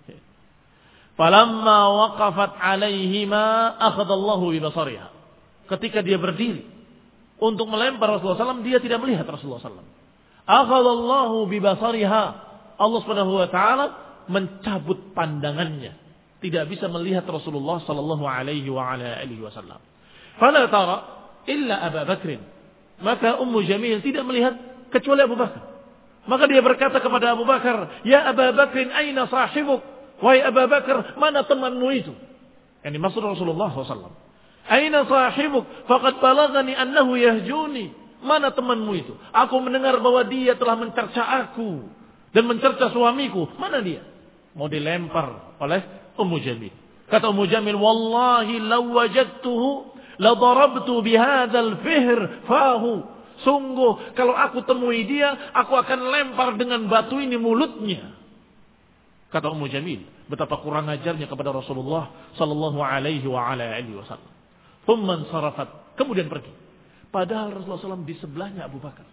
Falamma waqafat alaihima akhadallahu bi basariha. Ketika dia berdiri untuk melempar Rasulullah sallallahu alaihi wasallam, dia tidak melihat Rasulullah sallallahu alaihi wasallam. Akhadallahu bi basariha. Allah Subhanahu wa taala mencabut pandangannya, tidak bisa melihat Rasulullah sallallahu alaihi wa ala alihi wasallam. Fala tara illa Abu Bakr. Maka Ummu Jamil tidak melihat kecuali Abu Bakar. Maka dia berkata kepada Abu Bakar, "Ya Abu Bakr, aina sahibuk?" Wahai Abu Bakar, mana temanmu itu? Yang dimaksud Rasulullah sallallahu alaihi wasallam. Aina sahibuk? Faqad balagani annahu yahjuni. Mana temanmu itu? Aku mendengar bahwa dia telah mencerca aku dan mencerca suamiku. Mana dia? Mau dilempar oleh Ummu Jamil. Kata Ummu Jamil, "Wallahi law wajadtuhu la darabtu bihadzal fihr fahu." Sungguh kalau aku temui dia, aku akan lempar dengan batu ini mulutnya. Kata Ummu Jamil, betapa kurang ajarnya kepada Rasulullah sallallahu alaihi wa ala alihi wasallam. Thumma sarafat, kemudian pergi. Padahal Rasulullah sallallahu alaihi wasallam di sebelahnya Abu Bakar.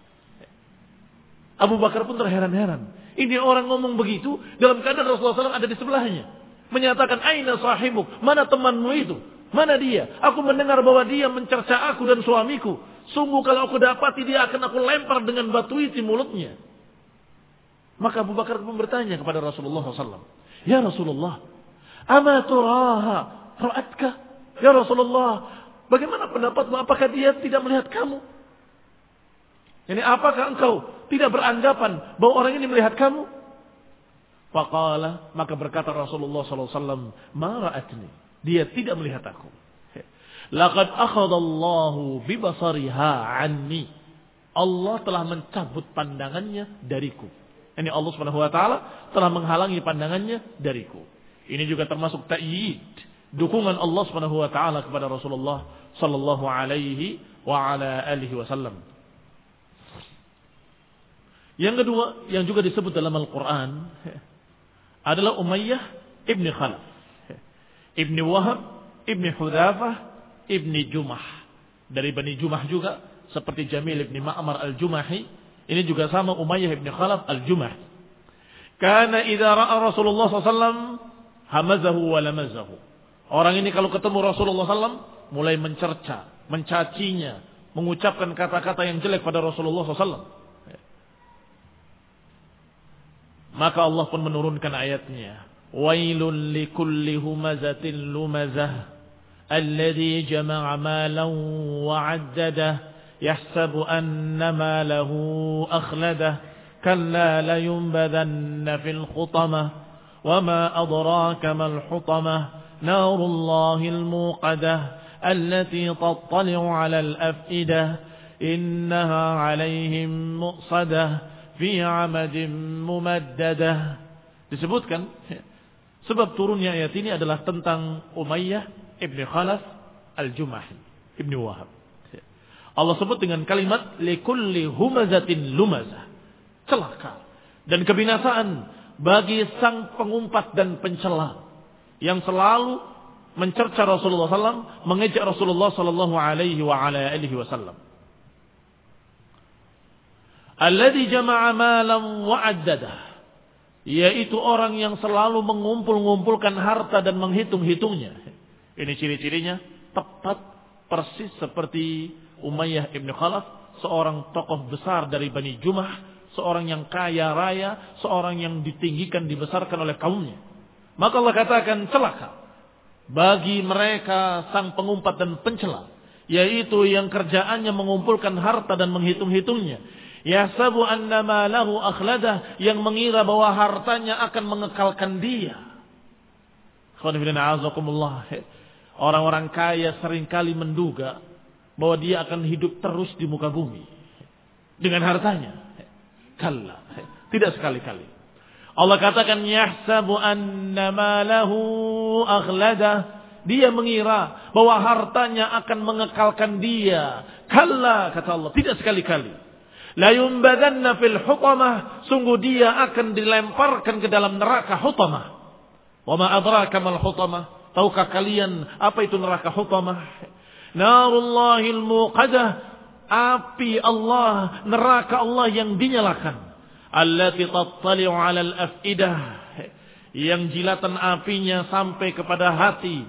Abu Bakar pun terheran-heran. Ini orang ngomong begitu dalam keadaan Rasulullah sallallahu alaihi wasallam ada di sebelahnya. Menyatakan, "Aina sahibuk?" Mana temanmu itu? Mana dia? Aku mendengar bahwa dia mencerca aku dan suamiku. Sungguh kalau aku dapati dia akan aku lempar dengan batu itu mulutnya. Maka Abu Bakar pun bertanya kepada Rasulullah sallallahu alaihi wasallam, "Ya Rasulullah, ama turaha ra'atka?" Ya Rasulullah, bagaimana pendapatmu? Apakah dia tidak melihat kamu? Jadi apakah engkau tidak beranggapan bahwa orang ini melihat kamu? Faqala, maka berkata Rasulullah sallallahu alaihi wasallam, "Ma ra'atni." Dia tidak melihat aku. Laqad akhadallahu bi basariha anni. Allah telah mencabut pandangannya dariku. Ini Allah Subhanahu wa taala telah menghalangi pandangannya dariku. Ini juga termasuk ta'yid, dukungan Allah Subhanahu wa taala kepada Rasulullah sallallahu alaihi wa ala alihi wasallam. Yang kedua yang juga disebut dalam Al-Qur'an adalah Umayyah ibni Khalaf, ibni Wahab, ibni Hudzafah, ibni Jumah. Dari Bani Jumah juga seperti Jamil ibni Ma'mar al-Jumahi. Ini juga sama Umayyah ibn Khalaf al-Jumahi. Karena idza ra'a Rasulullah sallallahu alaihi wasallam hamazahu wa lamazahu. Orang ini kalau ketemu Rasulullah sallallahu alaihi wasallam mulai mencerca, mencacinya, mengucapkan kata-kata yang jelek pada Rasulullah sallallahu alaihi wasallam. Maka Allah pun menurunkan ayatnya. Wailul likulli humazatin lumazah alladhi jama'a malan wa 'addadah. يحسب أن ماله أخلده كلا لينبذن في الخطمة وما أدراك ما الحطمة نار الله الموقدة التي تطلع على الأفئدة إنها عليهم مؤصدة في عمد ممددة. Disebutkan sebab turunnya ayat ini adalah tentang Umayyah ibn Khalaf al-Jumahi ibn Wahab. Allah sebut dengan kalimat likulli humazatin lumazah, celaka dan kebinasaan bagi sang pengumpat dan pencela yang selalu mencerca Rasulullah sallallahu alaihi wasallam, mengejek Rasulullah sallallahu alaihi wa ala alihi wasallam. Alladzi jama'a malan wa 'addadah, yaitu orang yang selalu mengumpul-ngumpulkan harta dan menghitung-hitungnya. Ini ciri-cirinya tepat persis seperti Umayyah ibn Khalaf, seorang tokoh besar dari Bani Jumah, seorang yang kaya raya, seorang yang ditinggikan, dibesarkan oleh kaumnya. Maka Allah katakan celaka bagi mereka sang pengumpat dan pencela, yaitu yang kerjaannya mengumpulkan harta dan menghitung-hitungnya. Yahsabu annama lahu akhladah, yang mengira bahwa hartanya akan mengekalkan dia. Orang-orang kaya seringkali menduga bahwa dia akan hidup terus di muka bumi dengan hartanya. Kalla, tidak sekali-kali. Allah katakan yahsabu annama lahu akhladah, dia mengira bahwa hartanya akan mengekalkan dia. Kalla, kata Allah, tidak sekali-kali. La yumbadanna fil hutamah, sungguh dia akan dilemparkan ke dalam neraka hutamah. Wa ma adraka mal hutamah, tahukah kalian apa itu neraka hutamah? Narullahil muqadah, api Allah, neraka Allah yang dinyalakan. Allati tattali'u 'alal afidah, yang jilatan apinya sampai kepada hati.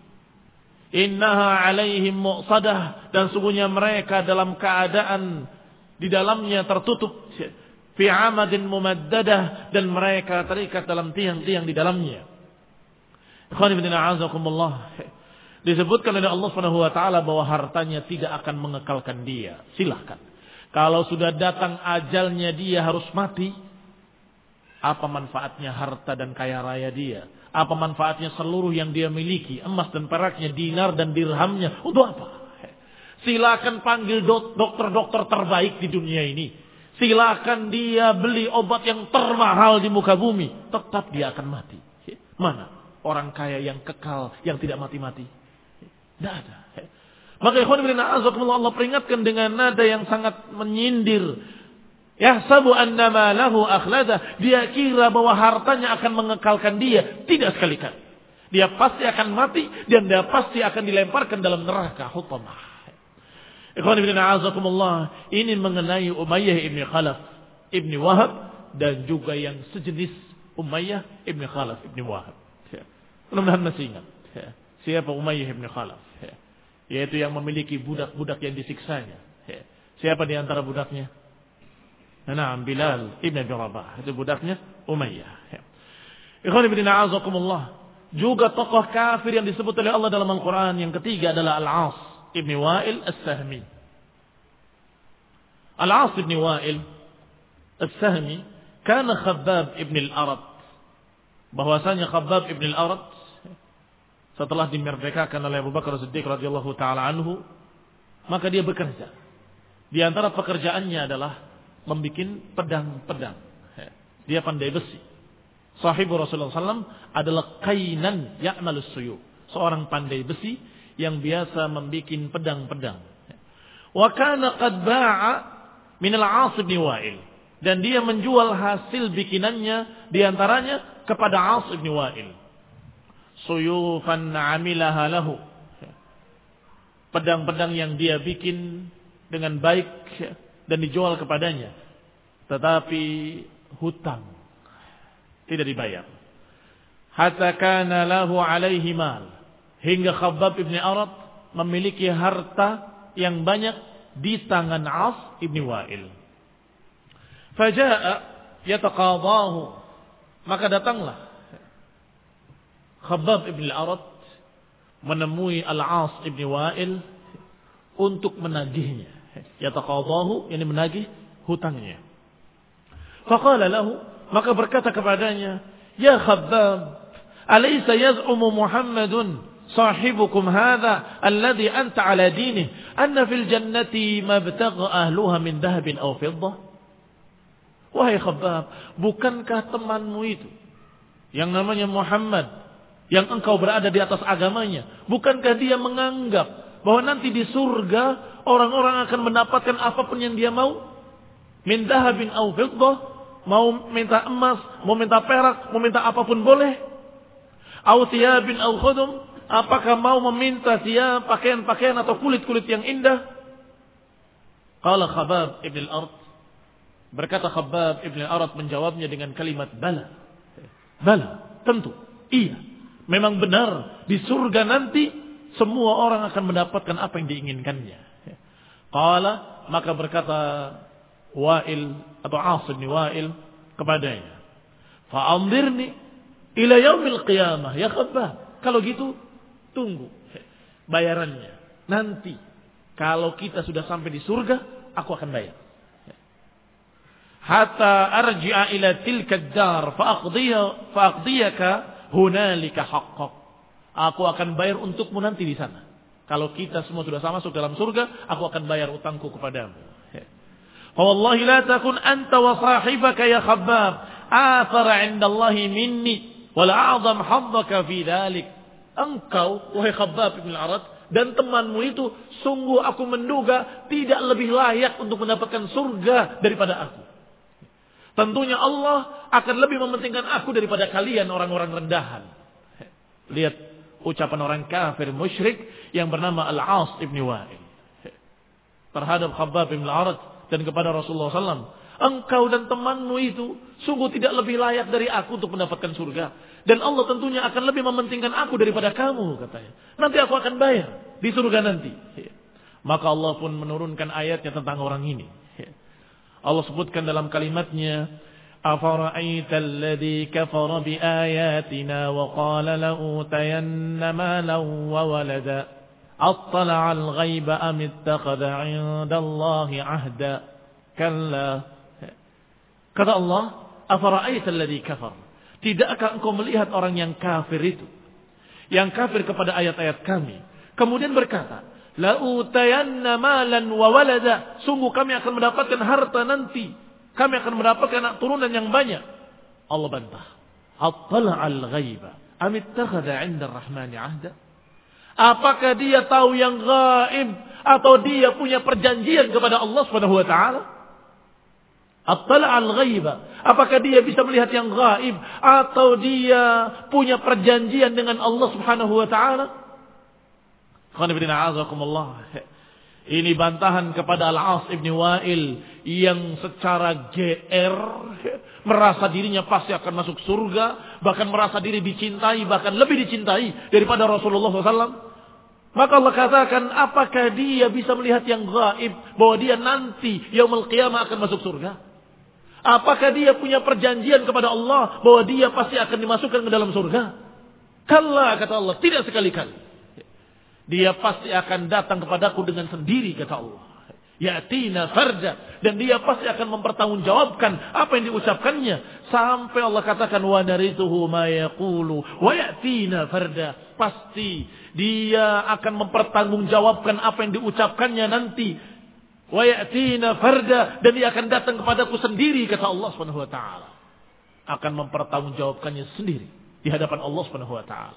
Innaha 'alaihim muqsadah, dan sungguhnya mereka dalam keadaan di dalamnya tertutup, fi amadin mumaddadah, dan mereka terikat dalam tiang-tiang di dalamnya. Ikhwan fillah a'azakumullah, disebutkan oleh Allah Subhanahu wa taala bahwa hartanya tidak akan mengekalkan dia. Silahkan. Kalau sudah datang ajalnya dia harus mati, apa manfaatnya harta dan kaya raya dia? Apa manfaatnya seluruh yang dia miliki, emas dan peraknya, dinar dan dirhamnya? Untuk apa? Silakan panggil dokter-dokter terbaik di dunia ini. Silakan dia beli obat yang termahal di muka bumi. Tetap dia akan mati. Mana orang kaya yang kekal, yang tidak mati-mati? Tidak ada. Maka ikhwan fillah a'azakumullah, Allah peringatkan dengan nada yang sangat menyindir. Yahsabu annama lahu akhladah, dia kira bahwa hartanya akan mengekalkan dia. Tidak sekali-kali. Dia pasti akan mati dan dia pasti akan dilemparkan dalam neraka hutamah. Ikhwan fillah a'azakumullah, ini mengenai Umayyah ibn Khalaf ibn Wahab dan juga yang sejenis Umayyah ibn Khalaf ibn Wahab. Mudah-mudahan masih ingat siapa Umayyah ibn Khalaf, yaitu yang memiliki budak-budak yang disiksanya. Siapa di antara budaknya? Nah, Bilal ibn Abi Rabah, itu budaknya Umayyah. Ikhwan fillah a'azakumullah, juga tokoh kafir yang disebut oleh Allah dalam Al-Quran yang ketiga adalah Al-As Ibn Wa'il As-Sahmi. Al-As Ibn Wa'il As-Sahmi kana Khabbab Ibn Al-Arat. Bahwasanya Khabbab Ibn Al-Arat setelah dimerdekakan oleh Abu Bakar Siddiq radhiyallahu taala anhu, maka dia bekerja. Di antara pekerjaannya adalah membikin pedang-pedang. Dia pandai besi. Sahibu Rasulullah sallallahu alaihi wasallam adalah Qainan ya'malus suyub, seorang pandai besi yang biasa membikin pedang-pedang. Wa kana qad ba'a min al-'As bin Wa'il, dan dia menjual hasil bikinannya diantaranya kepada 'As bin Wa'il. Suyufan 'amilaha lahu, pedang-pedang yang dia bikin dengan baik dan dijual kepadanya, tetapi hutang, tidak dibayar. Hatta kana lahu 'alaihi mal, hingga Khabbab ibn Arat memiliki harta yang banyak di tangan As ibn Wa'il. Faja'a yataqadahu, maka datanglah Khabbab ibn Arat menemui Al-As ibn Wa'il untuk menagihnya. Yataqadahu, yani menagih hutangnya. Faqala lahu, maka berkata kepadanya, ya Khabbab, alaysa yaz'umu Muhammadun sahibukum hadha alladhi anta ala dinih anna fil jannati mabtagha ahluha min dhahabin aw fiddah? Wahai Khabbab, bukankah temanmu itu yang namanya Muhammad, yang engkau berada di atas agamanya, bukankah dia menganggap bahwa nanti di surga orang-orang akan mendapatkan apapun yang dia mau? Min dhahabin aw fiddah, mau minta emas, mau minta perak, mau minta apapun boleh. Aw thiyabin aw khudum, apakah mau meminta siap pakaian-pakaian atau kulit-kulit yang indah? Qala Khabbab ibn al-Arat, berkata Khabbab ibn al-Arat menjawabnya dengan kalimat bala. Bala, tentu, iya. Memang benar di surga nanti semua orang akan mendapatkan apa yang diinginkannya. Qala, maka berkata Wa'il atau Asim bin Wa'il kepadanya, fa'anzirni ila yaumil qiyamah ya Khabbab. Kalau gitu tunggu bayarannya. Nanti kalau kita sudah sampai di surga, aku akan bayar. Hatta arji'a ila tilka ad-dar fa'aqdiya fa'aqdiyaka hunalika haqqak. Aku akan bayar untukmu nanti di sana. Kalau kita semua sudah sama masuk dalam surga, aku akan bayar utangku kepadamu. Wallahi la takun anta wa sahibaka ya Khabbab athara 'inda Allah minni wa la a'zam haddaka fi dhalik. Engkau wahai Khabbab bin al-Arat dan temanmu itu sungguh aku menduga tidak lebih layak untuk mendapatkan surga daripada aku. Tentunya Allah akan lebih mementingkan aku daripada kalian orang-orang rendahan. Lihat ucapan orang kafir musyrik yang bernama Al-As ibn Wa'il terhadap Khabbab bin al-Arat dan kepada Rasulullah sallallahu alaihi wasallam. Engkau dan temanmu itu sungguh tidak lebih layak dari aku untuk mendapatkan surga. Dan Allah tentunya akan lebih mementingkan aku daripada kamu, katanya. Nanti aku akan bayar di surga nanti. Maka Allah pun menurunkan ayatnya tentang orang ini. Allah sebutkan dalam kalimatnya, afara'aita alladhi kafara biayatina wa qala la'utayanna malan wa walada attala'a al-ghaiba am ittakhadha 'inda Allahi 'ahda. Kalla. Kata Allah, afara'aita alladhi kafar. Tidakkah engkau melihat orang yang kafir itu? Yang kafir kepada ayat-ayat kami. Kemudian berkata, la'utayanna malan wa walada. Sungguh kami akan mendapatkan harta nanti. Kami akan mendapatkan anak turunan yang banyak. Allah bantah. Attala'a al-ghaiba am ittakhadha 'inda ar-rahmani 'ahda. Apakah dia tahu yang gaib atau dia punya perjanjian kepada Allah Subhanahu wa taala? Attala' al-ghaiba. Apakah dia bisa melihat yang gaib atau dia punya perjanjian dengan Allah Subhanahu wa taala? Ini bantahan kepada Al-As ibn Wa'il yang secara G R merasa dirinya pasti akan masuk surga, bahkan merasa diri dicintai, bahkan lebih dicintai daripada Rasulullah shallallahu alaihi wasallam. Maka Allah katakan, apakah dia bisa melihat yang gaib bahwa dia nanti yaumul qiyamah akan masuk surga? Apakah dia punya perjanjian kepada Allah bahwa dia pasti akan dimasukkan ke dalam surga? Kalla, kata Allah, tidak sekali-kali. Dia pasti akan datang kepadaku dengan sendiri, kata Allah. Ya'tina farda. Dan dia pasti akan mempertanggungjawabkan apa yang diucapkannya. Sampai Allah katakan, wa narithuhu ma yaqulu wa ya'tina farda. Pasti dia akan mempertanggungjawabkan apa yang diucapkannya nanti. Wa ya'tina farda. Dan dia akan datang kepadaku sendiri, kata Allah subhanahu wa ta'ala. Akan mempertanggungjawabkannya sendiri di hadapan Allah subhanahu wa ta'ala.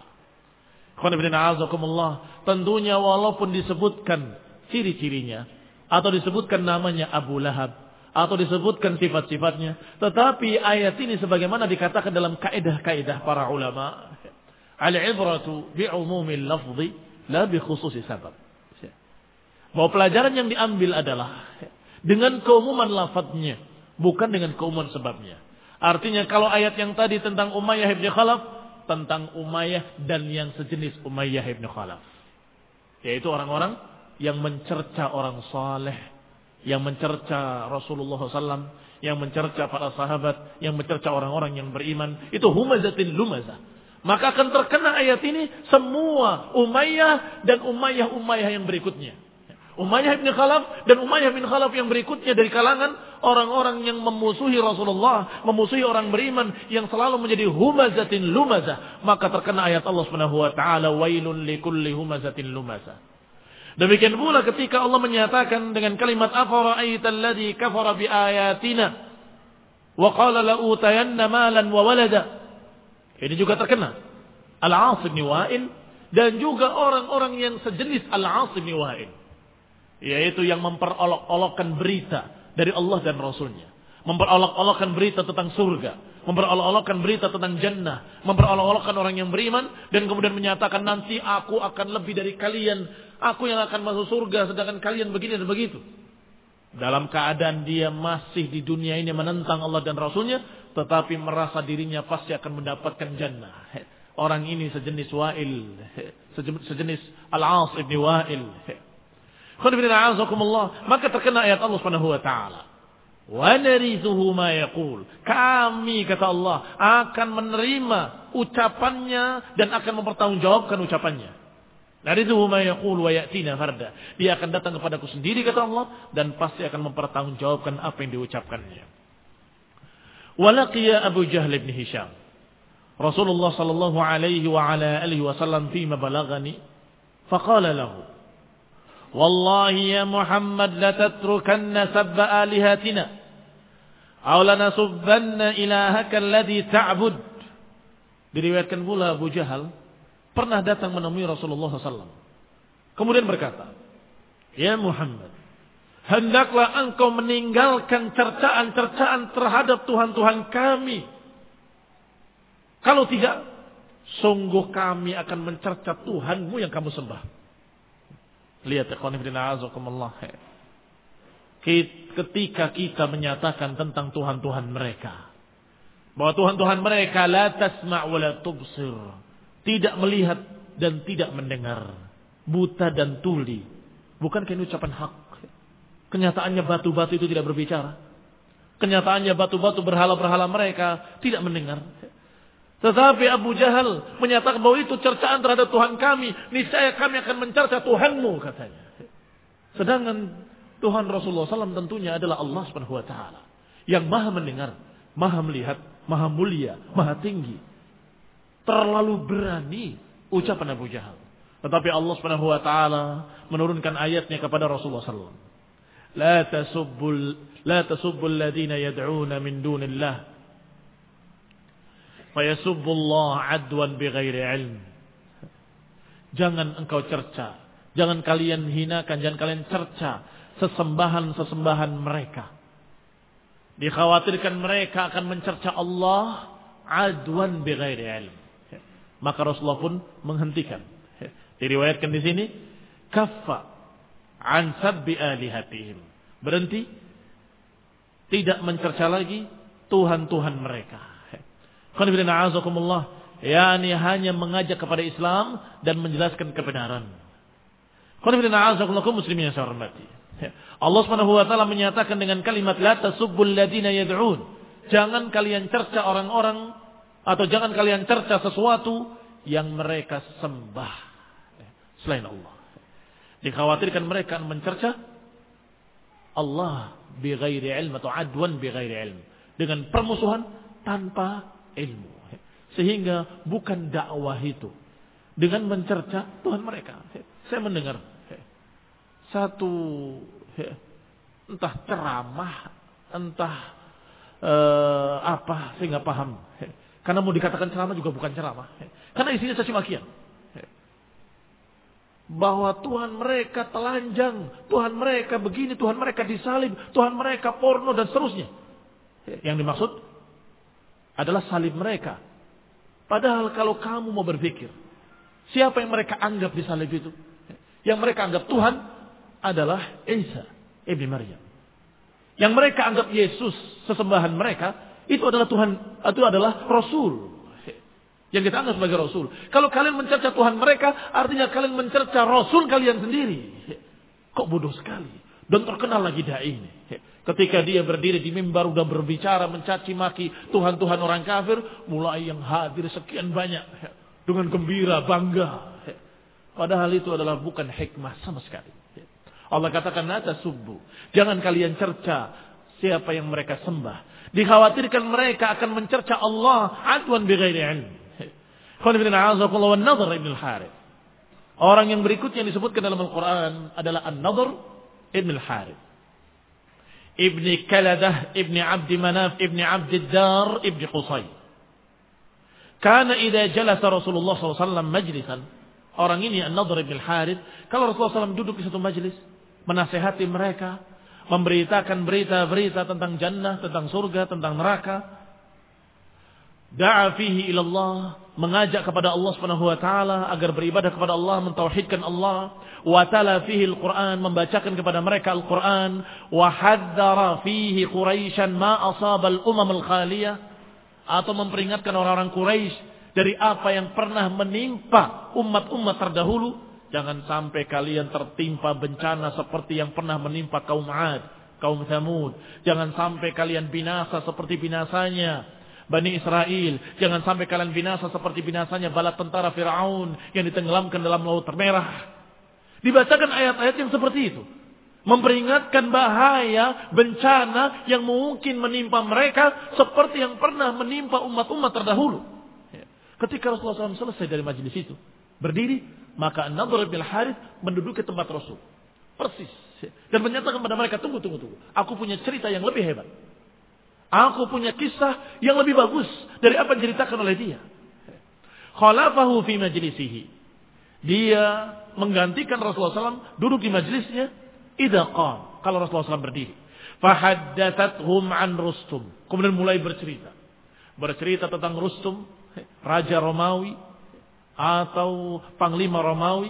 Tentunya walaupun disebutkan ciri-cirinya atau disebutkan namanya Abu Lahab atau disebutkan sifat-sifatnya, tetapi ayat ini sebagaimana dikatakan dalam kaidah-kaidah para ulama, al-ibratu bi'umumil lafzi la bi khususi sabab. Bahwa pelajaran yang diambil adalah dengan keumuman lafadznya, bukan dengan keumuman sebabnya. Artinya kalau ayat yang tadi tentang Umayyah ibn Khalaf, tentang Umayyah dan yang sejenis Umayyah ibn Khalaf, yaitu orang-orang yang mencerca orang saleh, yang mencerca Rasulullah shallallahu alaihi wasallam, yang mencerca para sahabat, yang mencerca orang-orang yang beriman. Itu humazatin lumazah. Maka akan terkena ayat ini semua Umayyah dan Umayyah-Umayyah yang berikutnya. Umayyah bin Khalaf dan Umayyah bin Khalaf yang berikutnya dari kalangan orang-orang yang memusuhi Rasulullah, memusuhi orang beriman, yang selalu menjadi humazatin lumazah. Maka terkena ayat Allah Subhanahu wa taala, wailun likulli humazatin lumazah. Demikian pula ketika Allah menyatakan dengan kalimat afara'aita alladhi kafara biayatina wa qala la'utayanna malan wa walada. Ini juga terkena Al-As bin Wa'il dan juga orang-orang yang sejenis Al-As bin Wa'il, yaitu yang memperolok-olokkan berita dari Allah dan Rasulnya, memperolok-olokkan berita tentang surga, memperolok-olokkan berita tentang jannah, memperolok-olokkan orang yang beriman, dan kemudian menyatakan nanti aku akan lebih dari kalian, aku yang akan masuk surga, sedangkan kalian begini dan begitu. Dalam keadaan dia masih di dunia ini menentang Allah dan Rasulnya, tetapi merasa dirinya pasti akan mendapatkan jannah. Orang ini sejenis Wa'il, sejenis Al-As ibn Wa'il. Maka terkena ayat Allah Subhanahu wa taala. Wa narithuhu ma yaqul. Kami, kata Allah, akan menerima ucapannya dan akan mempertanggungjawabkan ucapannya. Narithuhu ma yaqul wa ya'tina farda. Dia akan datang kepadaku sendiri, kata Allah, dan pasti akan mempertanggungjawabkan apa yang diucapkannya. Walaqiya Abu Jahl bin Hisham Rasulullah sallallahu alaihi wa ala alihi wasallam fima balagani faqala lahu wallahi ya Muhammad la tatrukanna sabba alihatina aw lanasubbanna ilahaka alladhi ta'bud. Diriwayatkan pula Abu Jahal pernah datang menemui Rasulullah sallallahu alaihi wasallam kemudian berkata, ya Muhammad, hendaklah engkau meninggalkan cercaan-cercaan terhadap Tuhan-Tuhan kami. Kalau tidak, sungguh kami akan mencerca Tuhanmu yang kamu sembah. Lihat, ketika kita menyatakan tentang Tuhan-Tuhan mereka, bahwa Tuhan-Tuhan mereka la tasma' wa la tubsir, tidak melihat dan tidak mendengar, buta dan tuli. Bukankah ini ucapan hak? Kenyataannya batu-batu itu tidak berbicara. Kenyataannya batu-batu berhala-berhala mereka tidak mendengar. Tetapi Abu Jahal menyatakan bahwa itu cercaan terhadap Tuhan kami. Niscaya kami akan mencerca Tuhanmu, katanya. Sedangkan Tuhan Rasulullah shallallahu alaihi wasallam tentunya adalah Allah subhanahu wa taala, yang maha mendengar, maha melihat, maha mulia, maha tinggi. Terlalu berani ucapan Abu Jahal. Tetapi Allah subhanahu wa taala menurunkan ayatnya kepada Rasulullah shallallahu alaihi wasallam. La tasubbul la tasubbul ladina yad'una min dunillah fayasubbullah adwan bighairi ilm. Jangan engkau cerca, jangan kalian hinakan, jangan kalian cerca sesembahan-sesembahan mereka. Dikhawatirkan mereka akan mencerca Allah adwan bighairi ilm. Maka Rasulullah pun menghentikan. Diriwayatkan di sini, kaffa an sabbi alihatihim. Berhenti, tidak mencerca lagi Tuhan-Tuhan mereka. Qanifidina azakumullah, yakni hanya mengajak kepada Islam dan menjelaskan kebenaran. Qanifidina azakumullah muslimin yang saya hormati. Allah Subhanahu wa taala menyatakan dengan kalimat la tasubbul ladina yad'un. Jangan kalian cerca orang-orang atau jangan kalian cerca sesuatu yang mereka sembah selain Allah. Dikhawatirkan mereka mencerca Allah bi ghairi ilm atau adwan bi ghairi ilm, dengan permusuhan tanpa ilmu. Sehingga bukan dakwah itu dengan mencerca Tuhan mereka. Saya mendengar satu entah ceramah, entah uh, apa, saya nggak paham. Karena mau dikatakan ceramah juga bukan ceramah. Karena isinya caci makian. Bahwa Tuhan mereka telanjang, Tuhan mereka begini, Tuhan mereka disalib, Tuhan mereka porno dan seterusnya. Yang dimaksud adalah salib mereka. Padahal kalau kamu mau berpikir, siapa yang mereka anggap di salib itu? Yang mereka anggap Tuhan adalah Isa ibn Maryam. Yang mereka anggap Yesus, sesembahan mereka, itu adalah Tuhan, itu adalah Rasul. Yang kita anggap sebagai Rasul. Kalau kalian mencerca Tuhan mereka, artinya kalian mencerca Rasul kalian sendiri. Kok bodoh sekali. Dan terkenal lagi dai ini. Ketika dia berdiri di mimbar udah berbicara mencaci maki Tuhan-Tuhan orang kafir, mulai yang hadir sekian banyak dengan gembira, bangga. Padahal itu adalah bukan hikmah sama sekali. Allah katakan la tasubbu. Jangan kalian cerca siapa yang mereka sembah. Dikhawatirkan mereka akan mencerca Allah adwan bighairi ilm. An-Nadhr ibn al-Harith. Orang yang berikutnya yang disebutkan dalam Al-Quran adalah An-Nadhr ibn al-Harith. Ibni Kaladah, Ibni Abdi Manaf, Ibni Abdi Dar, Ibni Qusay. Karena idza jalasa Rasulullah sallallahu alaihi wasallam majlisan, orang ini An-Nadhr ibn al-Harith, kalau Rasulullah sallallahu alaihi wasallam duduk di satu majlis, menasihati mereka, memberitakan berita-berita tentang jannah, tentang surga, tentang neraka, da'a fihi ila Allah, mengajak kepada Allah Subhanahu wa taala agar beribadah kepada Allah, mentauhidkan Allah, wa tala fihi al-Qur'an, membacakan kepada mereka Al-Qur'an, wa hadzara fihi Quraisyan ma asaba al-umam al-khaliyah, atau memperingatkan orang-orang Quraisy dari apa yang pernah menimpa umat-umat terdahulu. Jangan sampai kalian tertimpa bencana seperti yang pernah menimpa kaum 'Ad, kaum Tsamud. Jangan sampai kalian binasa seperti binasanya Bani Israel. Jangan sampai kalian binasa seperti binasanya bala tentara Fir'aun yang ditenggelamkan dalam Laut Merah. Dibacakan ayat-ayat yang seperti itu, memperingatkan bahaya bencana yang mungkin menimpa mereka seperti yang pernah menimpa umat-umat terdahulu. Ketika Rasulullah shallallahu alaihi wasallam selesai dari majelis itu, berdiri, maka An-Nadhr bin Harits menduduki tempat Rasul. Persis. Dan menyatakan kepada mereka, tunggu, tunggu, tunggu. Aku punya cerita yang lebih hebat. Aku punya kisah yang lebih bagus dari apa yang diceritakan oleh dia. Khalafahu fi majlisihi. Dia menggantikan Rasulullah shallallahu alaihi wasallam duduk di majlisnya. Idza qam, kalau Rasulullah shallallahu alaihi wasallam berdiri. Fahaddatsathum an Rustum. Kemudian mulai bercerita. Bercerita tentang Rustum, raja Romawi atau panglima Romawi.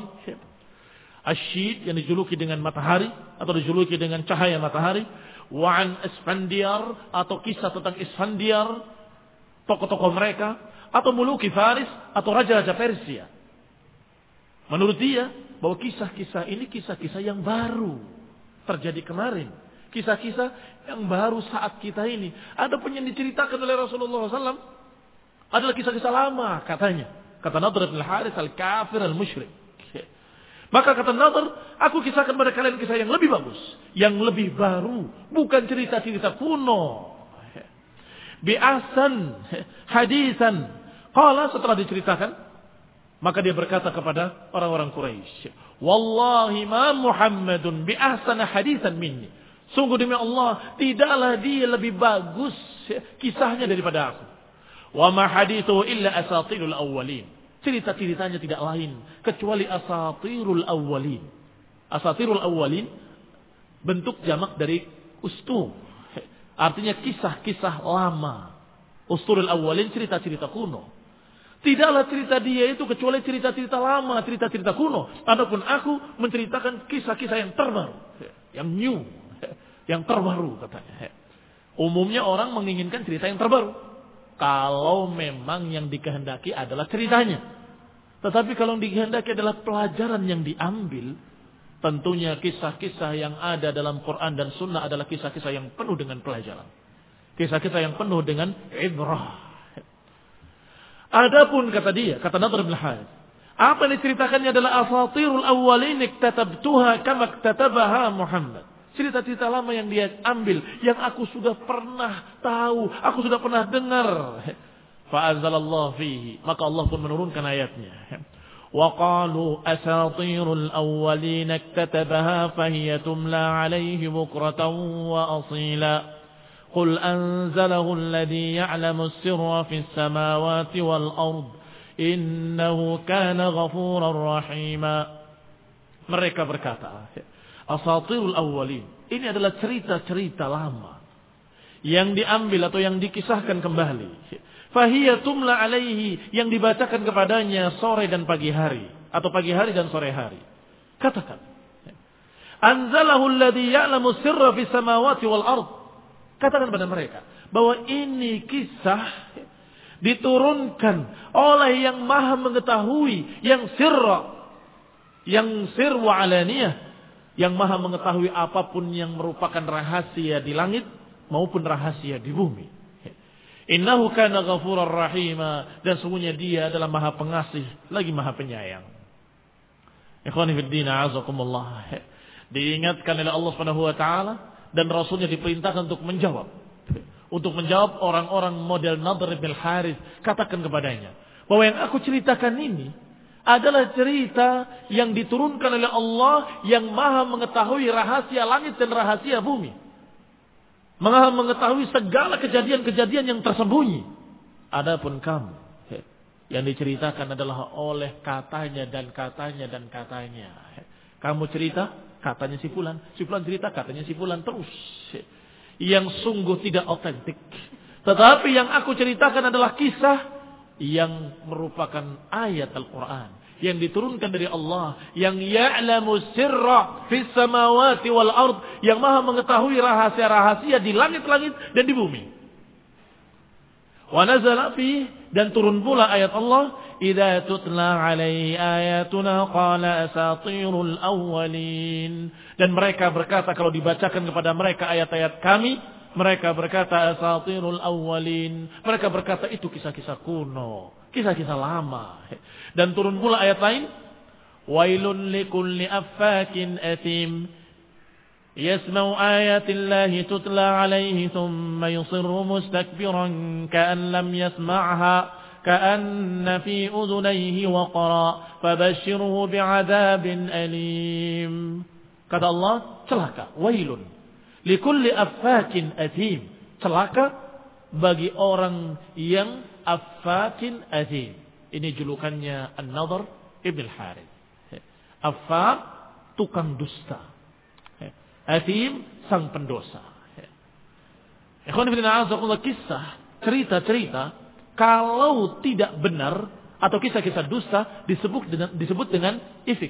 Asyid yang dijuluki dengan matahari atau dijuluki dengan cahaya matahari. Wa'an Isfandiar atau kisah tentang Isfandiar, tokoh-tokoh mereka, atau muluki Faris atau raja-raja Persia. Menurut dia bahwa kisah-kisah ini kisah-kisah yang baru terjadi kemarin, kisah-kisah yang baru saat kita ini. Adapun yang diceritakan oleh Rasulullah shallallahu alaihi wasallam adalah kisah-kisah lama katanya. Kata Nadhr bin Harits al-kafir al-musyrik. Maka kata Nadhr, aku kisahkan pada kalian kisah yang lebih bagus, yang lebih baru, bukan cerita-cerita kuno. Bi'asan hadisan. Qala, setelah diceritakan, maka dia berkata kepada orang-orang Quraisy, wallahi ma Muhammadun bi'ahsana hadisan minni. Sungguh demi Allah, tidaklah dia lebih bagus kisahnya daripada aku. Wa ma hadithu illa asatirul awwalin. Cerita-ceritanya tidak lain kecuali asatirul awwalin. Asatirul awwalin bentuk jamak dari ustur. Artinya kisah-kisah lama. Usturul awwalin, cerita-cerita kuno. Tidaklah cerita dia itu kecuali cerita-cerita lama, cerita-cerita kuno. Adapun aku menceritakan kisah-kisah yang terbaru, yang new, yang terbaru katanya. Umumnya orang menginginkan cerita yang terbaru kalau memang yang dikehendaki adalah ceritanya. Tetapi kalau yang dikehendaki adalah pelajaran yang diambil, tentunya kisah-kisah yang ada dalam Quran dan Sunnah adalah kisah-kisah yang penuh dengan pelajaran. Kisah-kisah yang penuh dengan ibrah. Adapun kata dia, kata Nadhr bin Harits, apa yang diceritakannya adalah asatirul awwalin iktatabtuha kama iktatabaha Muhammad. Cerita-cerita lama yang dia ambil, yang aku sudah pernah tahu, aku sudah pernah dengar. Fa'anzalallahu fihi, maka Allah pun menurunkan ayatnya. Wa qalu asatirul awwalin iktatabaha fahiya tumla alaihi bukratan wa asila. Qul anzalahu alladhi ya'lamu as-sirra fis samawati wal ard. Innahu kana ghafurar rahima. Mereka berkata, asatirul awwalin, ini adalah cerita-cerita lama yang diambil atau yang dikisahkan kembali. Fahiyya tumla alaihi, yang dibacakan kepadanya sore dan pagi hari atau pagi hari dan sore hari. Katakan, anzalahu alladhi ya'lamu sirra fis samawati wal ard. Katakan pada mereka bahwa ini kisah diturunkan oleh yang maha mengetahui, yang sirra, yang sir wa alaniyah, yang maha mengetahui apapun yang merupakan rahasia di langit maupun rahasia di bumi. Innahu kana ghafurar rahima, dan sungguhnya dia adalah maha pengasih lagi maha penyayang. Ikhwani fid din, a'azakumullah. Diingatkan oleh Allah Subhanahu wa taala dan Rasulnya diperintahkan untuk menjawab. Untuk menjawab orang-orang model Nadhr bin Harits, katakan kepadanya bahwa yang aku ceritakan ini adalah cerita yang diturunkan oleh Allah yang maha mengetahui rahasia langit dan rahasia bumi. Maha mengetahui segala kejadian-kejadian yang tersembunyi. Adapun kamu, yang diceritakan adalah oleh katanya dan katanya dan katanya. Kamu cerita, katanya si fulan. Si fulan cerita, katanya si fulan terus. Yang sungguh tidak otentik. Tetapi yang aku ceritakan adalah kisah yang merupakan ayat Al-Quran. Yang diturunkan dari Allah. Yang ya'lamu sirra fis samawati wal ard. Yang maha mengetahui rahasia-rahasia di langit-langit dan di bumi. Wa nazala fi, dan turun pula ayat Allah. Idza tutla alaihi ayatuna qala asatirul awwalin. Dan mereka berkata kalau dibacakan kepada mereka ayat-ayat kami, mereka berkata asatirul awwalin. Mereka berkata itu kisah-kisah kuno, kisah-kisah lama. Dan turun pula ayat lain, wailun likulli affakin athim yasma'u ayatillahi tutla alaihi thumma yusirru mustakbiran ka'an lam yasma'ha ka'anna fi udhunayhi waqra fabashshirhu bi'adabin alim. Kata Allah, celaka, wailun likulli affakin athim, celaka bagi orang yang affakin athim. Ini julukannya An-Nadhr Ibn Al-Harith. Affak, tukang dusta. Athim, sang pendosa. Ikhwan fillah, azakumullah, kisah, cerita-cerita kalau tidak benar atau kisah-kisah dusta disebut dengan disebut dengan ifk.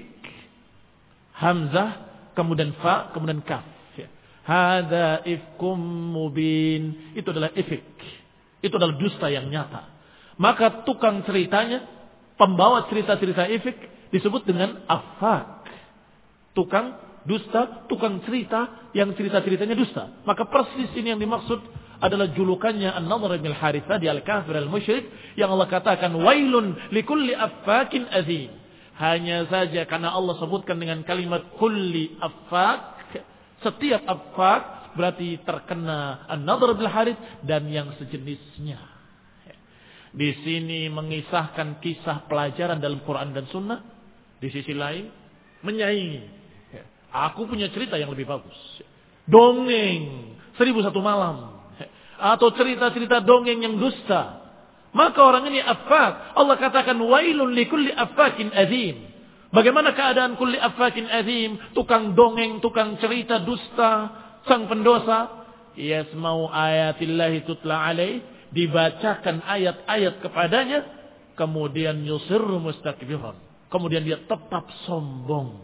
Hamzah, kemudian fa, kemudian kaf. Hada ifkum mubin. Itu adalah ifk. Itu adalah dusta yang nyata. Maka tukang ceritanya, pembawa cerita-cerita ifk disebut dengan affak. Tukang dusta, tukang cerita yang cerita-ceritanya dusta. Maka persis ini yang dimaksud adalah julukannya An-Nadhr bin Al-Harith di Al-Kafir Al-Musyrik yang Allah katakan wailun likulli affakin azim. Hanya saja karena Allah sebutkan dengan kalimat kulli affak, setiap affak berarti terkena An-Nadhr bin Al-Harith dan yang sejenisnya. Di sini mengisahkan kisah pelajaran dalam Quran dan Sunnah. Di sisi lain menyaingi. Aku punya cerita yang lebih bagus. Dongeng seribu satu malam. Atau cerita-cerita dongeng yang dusta. Maka orang ini affak. Allah katakan wailun likulli affakin azim. Bagaimana keadaan kulli affakin azim? Tukang dongeng, tukang cerita dusta, sang pendosa. Yasma'u ayatillahi tutla alaih. Dibacakan ayat-ayat kepadanya. Kemudian yusirru mustakbiran. Kemudian dia tetap sombong.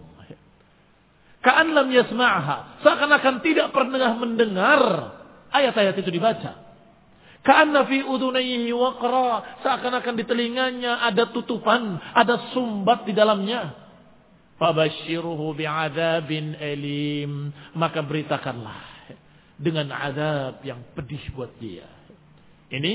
Ka'an lam yasma'ha. Seakan-akan tidak pernah mendengar ayat-ayat itu dibaca. Ka'anna fi udunayhi waqra. Seakan-akan di telinganya ada tutupan, ada sumbat di dalamnya. Fabashshirhu bi'adzabin alim. Maka beritakanlah dengan azab yang pedih buat dia. Ini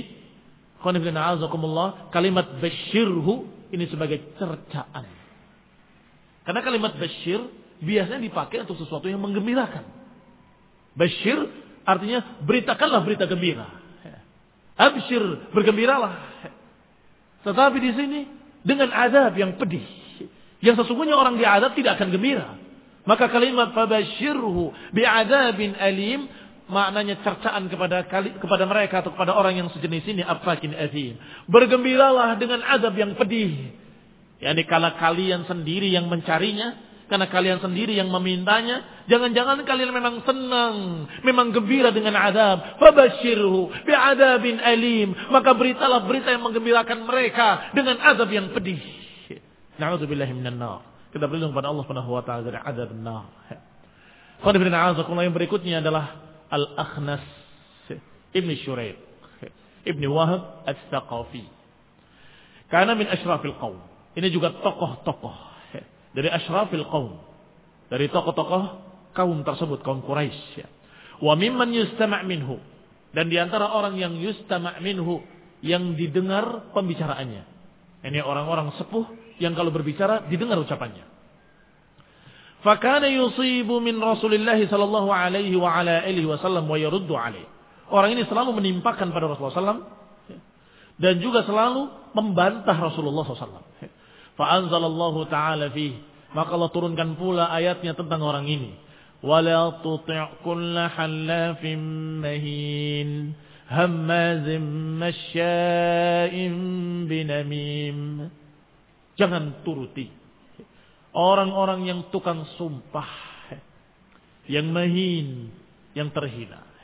kalimat basyirhu ini sebagai cercaan. Karena kalimat basyir biasanya dipakai untuk sesuatu yang menggembirakan. Basyir artinya beritakanlah berita gembira. Absyir, bergembiralah. Tetapi di sini dengan azab yang pedih. Yang sesungguhnya orang diazab tidak akan gembira. Maka kalimat fabasyirhu bi'adzabin alim maknanya cercaan kepada kepada mereka atau kepada orang yang sejenis ini affakin azim. Bergembiralah dengan azab yang pedih. Yani kalau kalian sendiri yang mencarinya, karena kalian sendiri yang memintanya, jangan-jangan kalian memang senang, memang gembira dengan azab. Fabasyirhu bi'adzabin alim. Maka beritalah berita yang menggembirakan mereka dengan azab yang pedih. Na'udzubillahi minan nar. Kita berlindung kepada Allah Subhanahu wa taala dari azab nar. Yang berikutnya adalah Al-Akhnas Ibn Shuraib Ibn Wahab Al-Thaqafi. Karena min ashrafil qaum. Ini juga tokoh-tokoh dari ashrafil qaum, dari tokoh-tokoh kaum tersebut, kaum Quraisy. Wa mimman yustama' minhu, dan di antara orang yang yustama' minhu, yang didengar pembicaraannya. Ini orang-orang sepuh yang kalau berbicara didengar ucapannya. Fakana yusibu min Rasulillah sallallahu alaihi wa ala alihi wasallam wa yaruddu alaihi. Orang ini selalu menimpakan pada Rasulullah sallallahu alaihi wasallam dan juga selalu membantah Rasulullah sallallahu alaihi wasallam. Fa anzalallahu ta'ala fihi, maka Allah turunkan pula ayatnya tentang orang ini. Wala tuti' kulla halafin mahin hammazim masya'in binamim. Jangan turuti orang-orang yang tukang sumpah, yang mahin, yang terhina.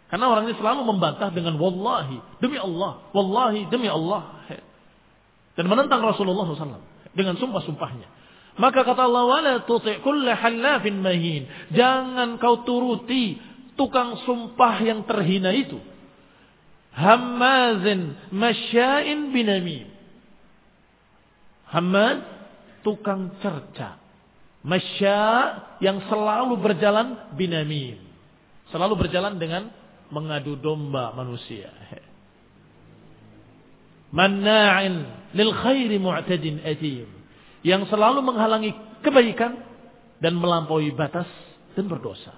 Karena orang ini selalu membantah dengan wallahi, demi Allah, wallahi, demi Allah. Dan menentang Rasulullah shallallahu alaihi wasallam dengan sumpah-sumpahnya. Maka kata Allah, wala tuti' kulla halafin mahin. Jangan kau turuti tukang sumpah yang terhina itu. Hammazin masya'in binamim. Hammaz, tukang cerca. Masya' yang selalu berjalan binamim. Selalu berjalan dengan mengadu domba manusia. Manna'in lil khairi mu'tadin atim. Yang selalu menghalangi kebaikan dan melampaui batas dan berdosa.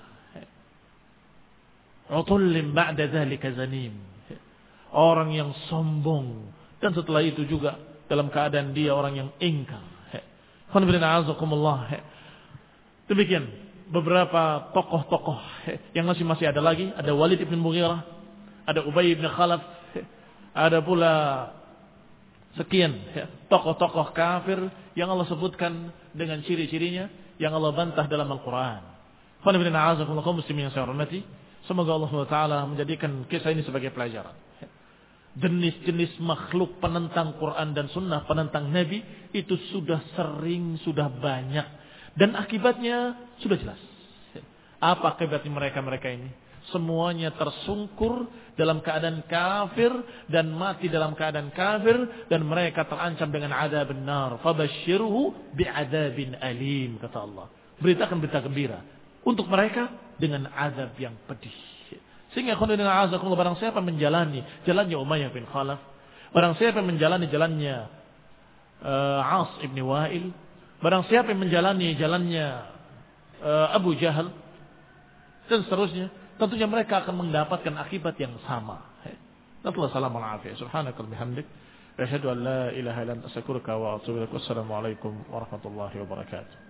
Utullim ba'da dzalika zanim. Orang yang sombong dan setelah itu juga dalam keadaan dia orang yang ingkar. Demikian beberapa tokoh-tokoh yang masih masih ada lagi. Ada Walid ibn Mughirah, ada Ubay ibn Khalaf, ada pula sekian tokoh-tokoh kafir yang Allah sebutkan dengan ciri-cirinya yang Allah bantah dalam Al-Quran. Semoga Allah subhanahu wa taala menjadikan kisah ini sebagai pelajaran. Jenis-jenis makhluk penentang Quran dan Sunnah, penentang Nabi itu sudah sering, sudah banyak, dan akibatnya sudah jelas. Apa akibatnya mereka-mereka ini? Semuanya tersungkur dalam keadaan kafir dan mati dalam keadaan kafir, dan mereka terancam dengan azabun nar. Fabashshirhu bi'adzabin alim, kata Allah. Beritakan berita gembira untuk mereka dengan azab yang pedih. Sehingga khonidina azakumullah, barang siapa menjalani jalannya Umayyah bin Khalaf, barang siapa menjalani jalannya uh, As ibn Wa'il, barang siapa yang menjalani jalannya uh, Abu Jahal dan seterusnya, tentunya mereka akan mendapatkan akibat yang sama. Nasallallahu alaihi wasallam. Subhanakal bihamdik, asyhadu an la ilaha illa anta astaghfiruka wa atubu ilaik. Wassalamu alaikum warahmatullahi wabarakatuh.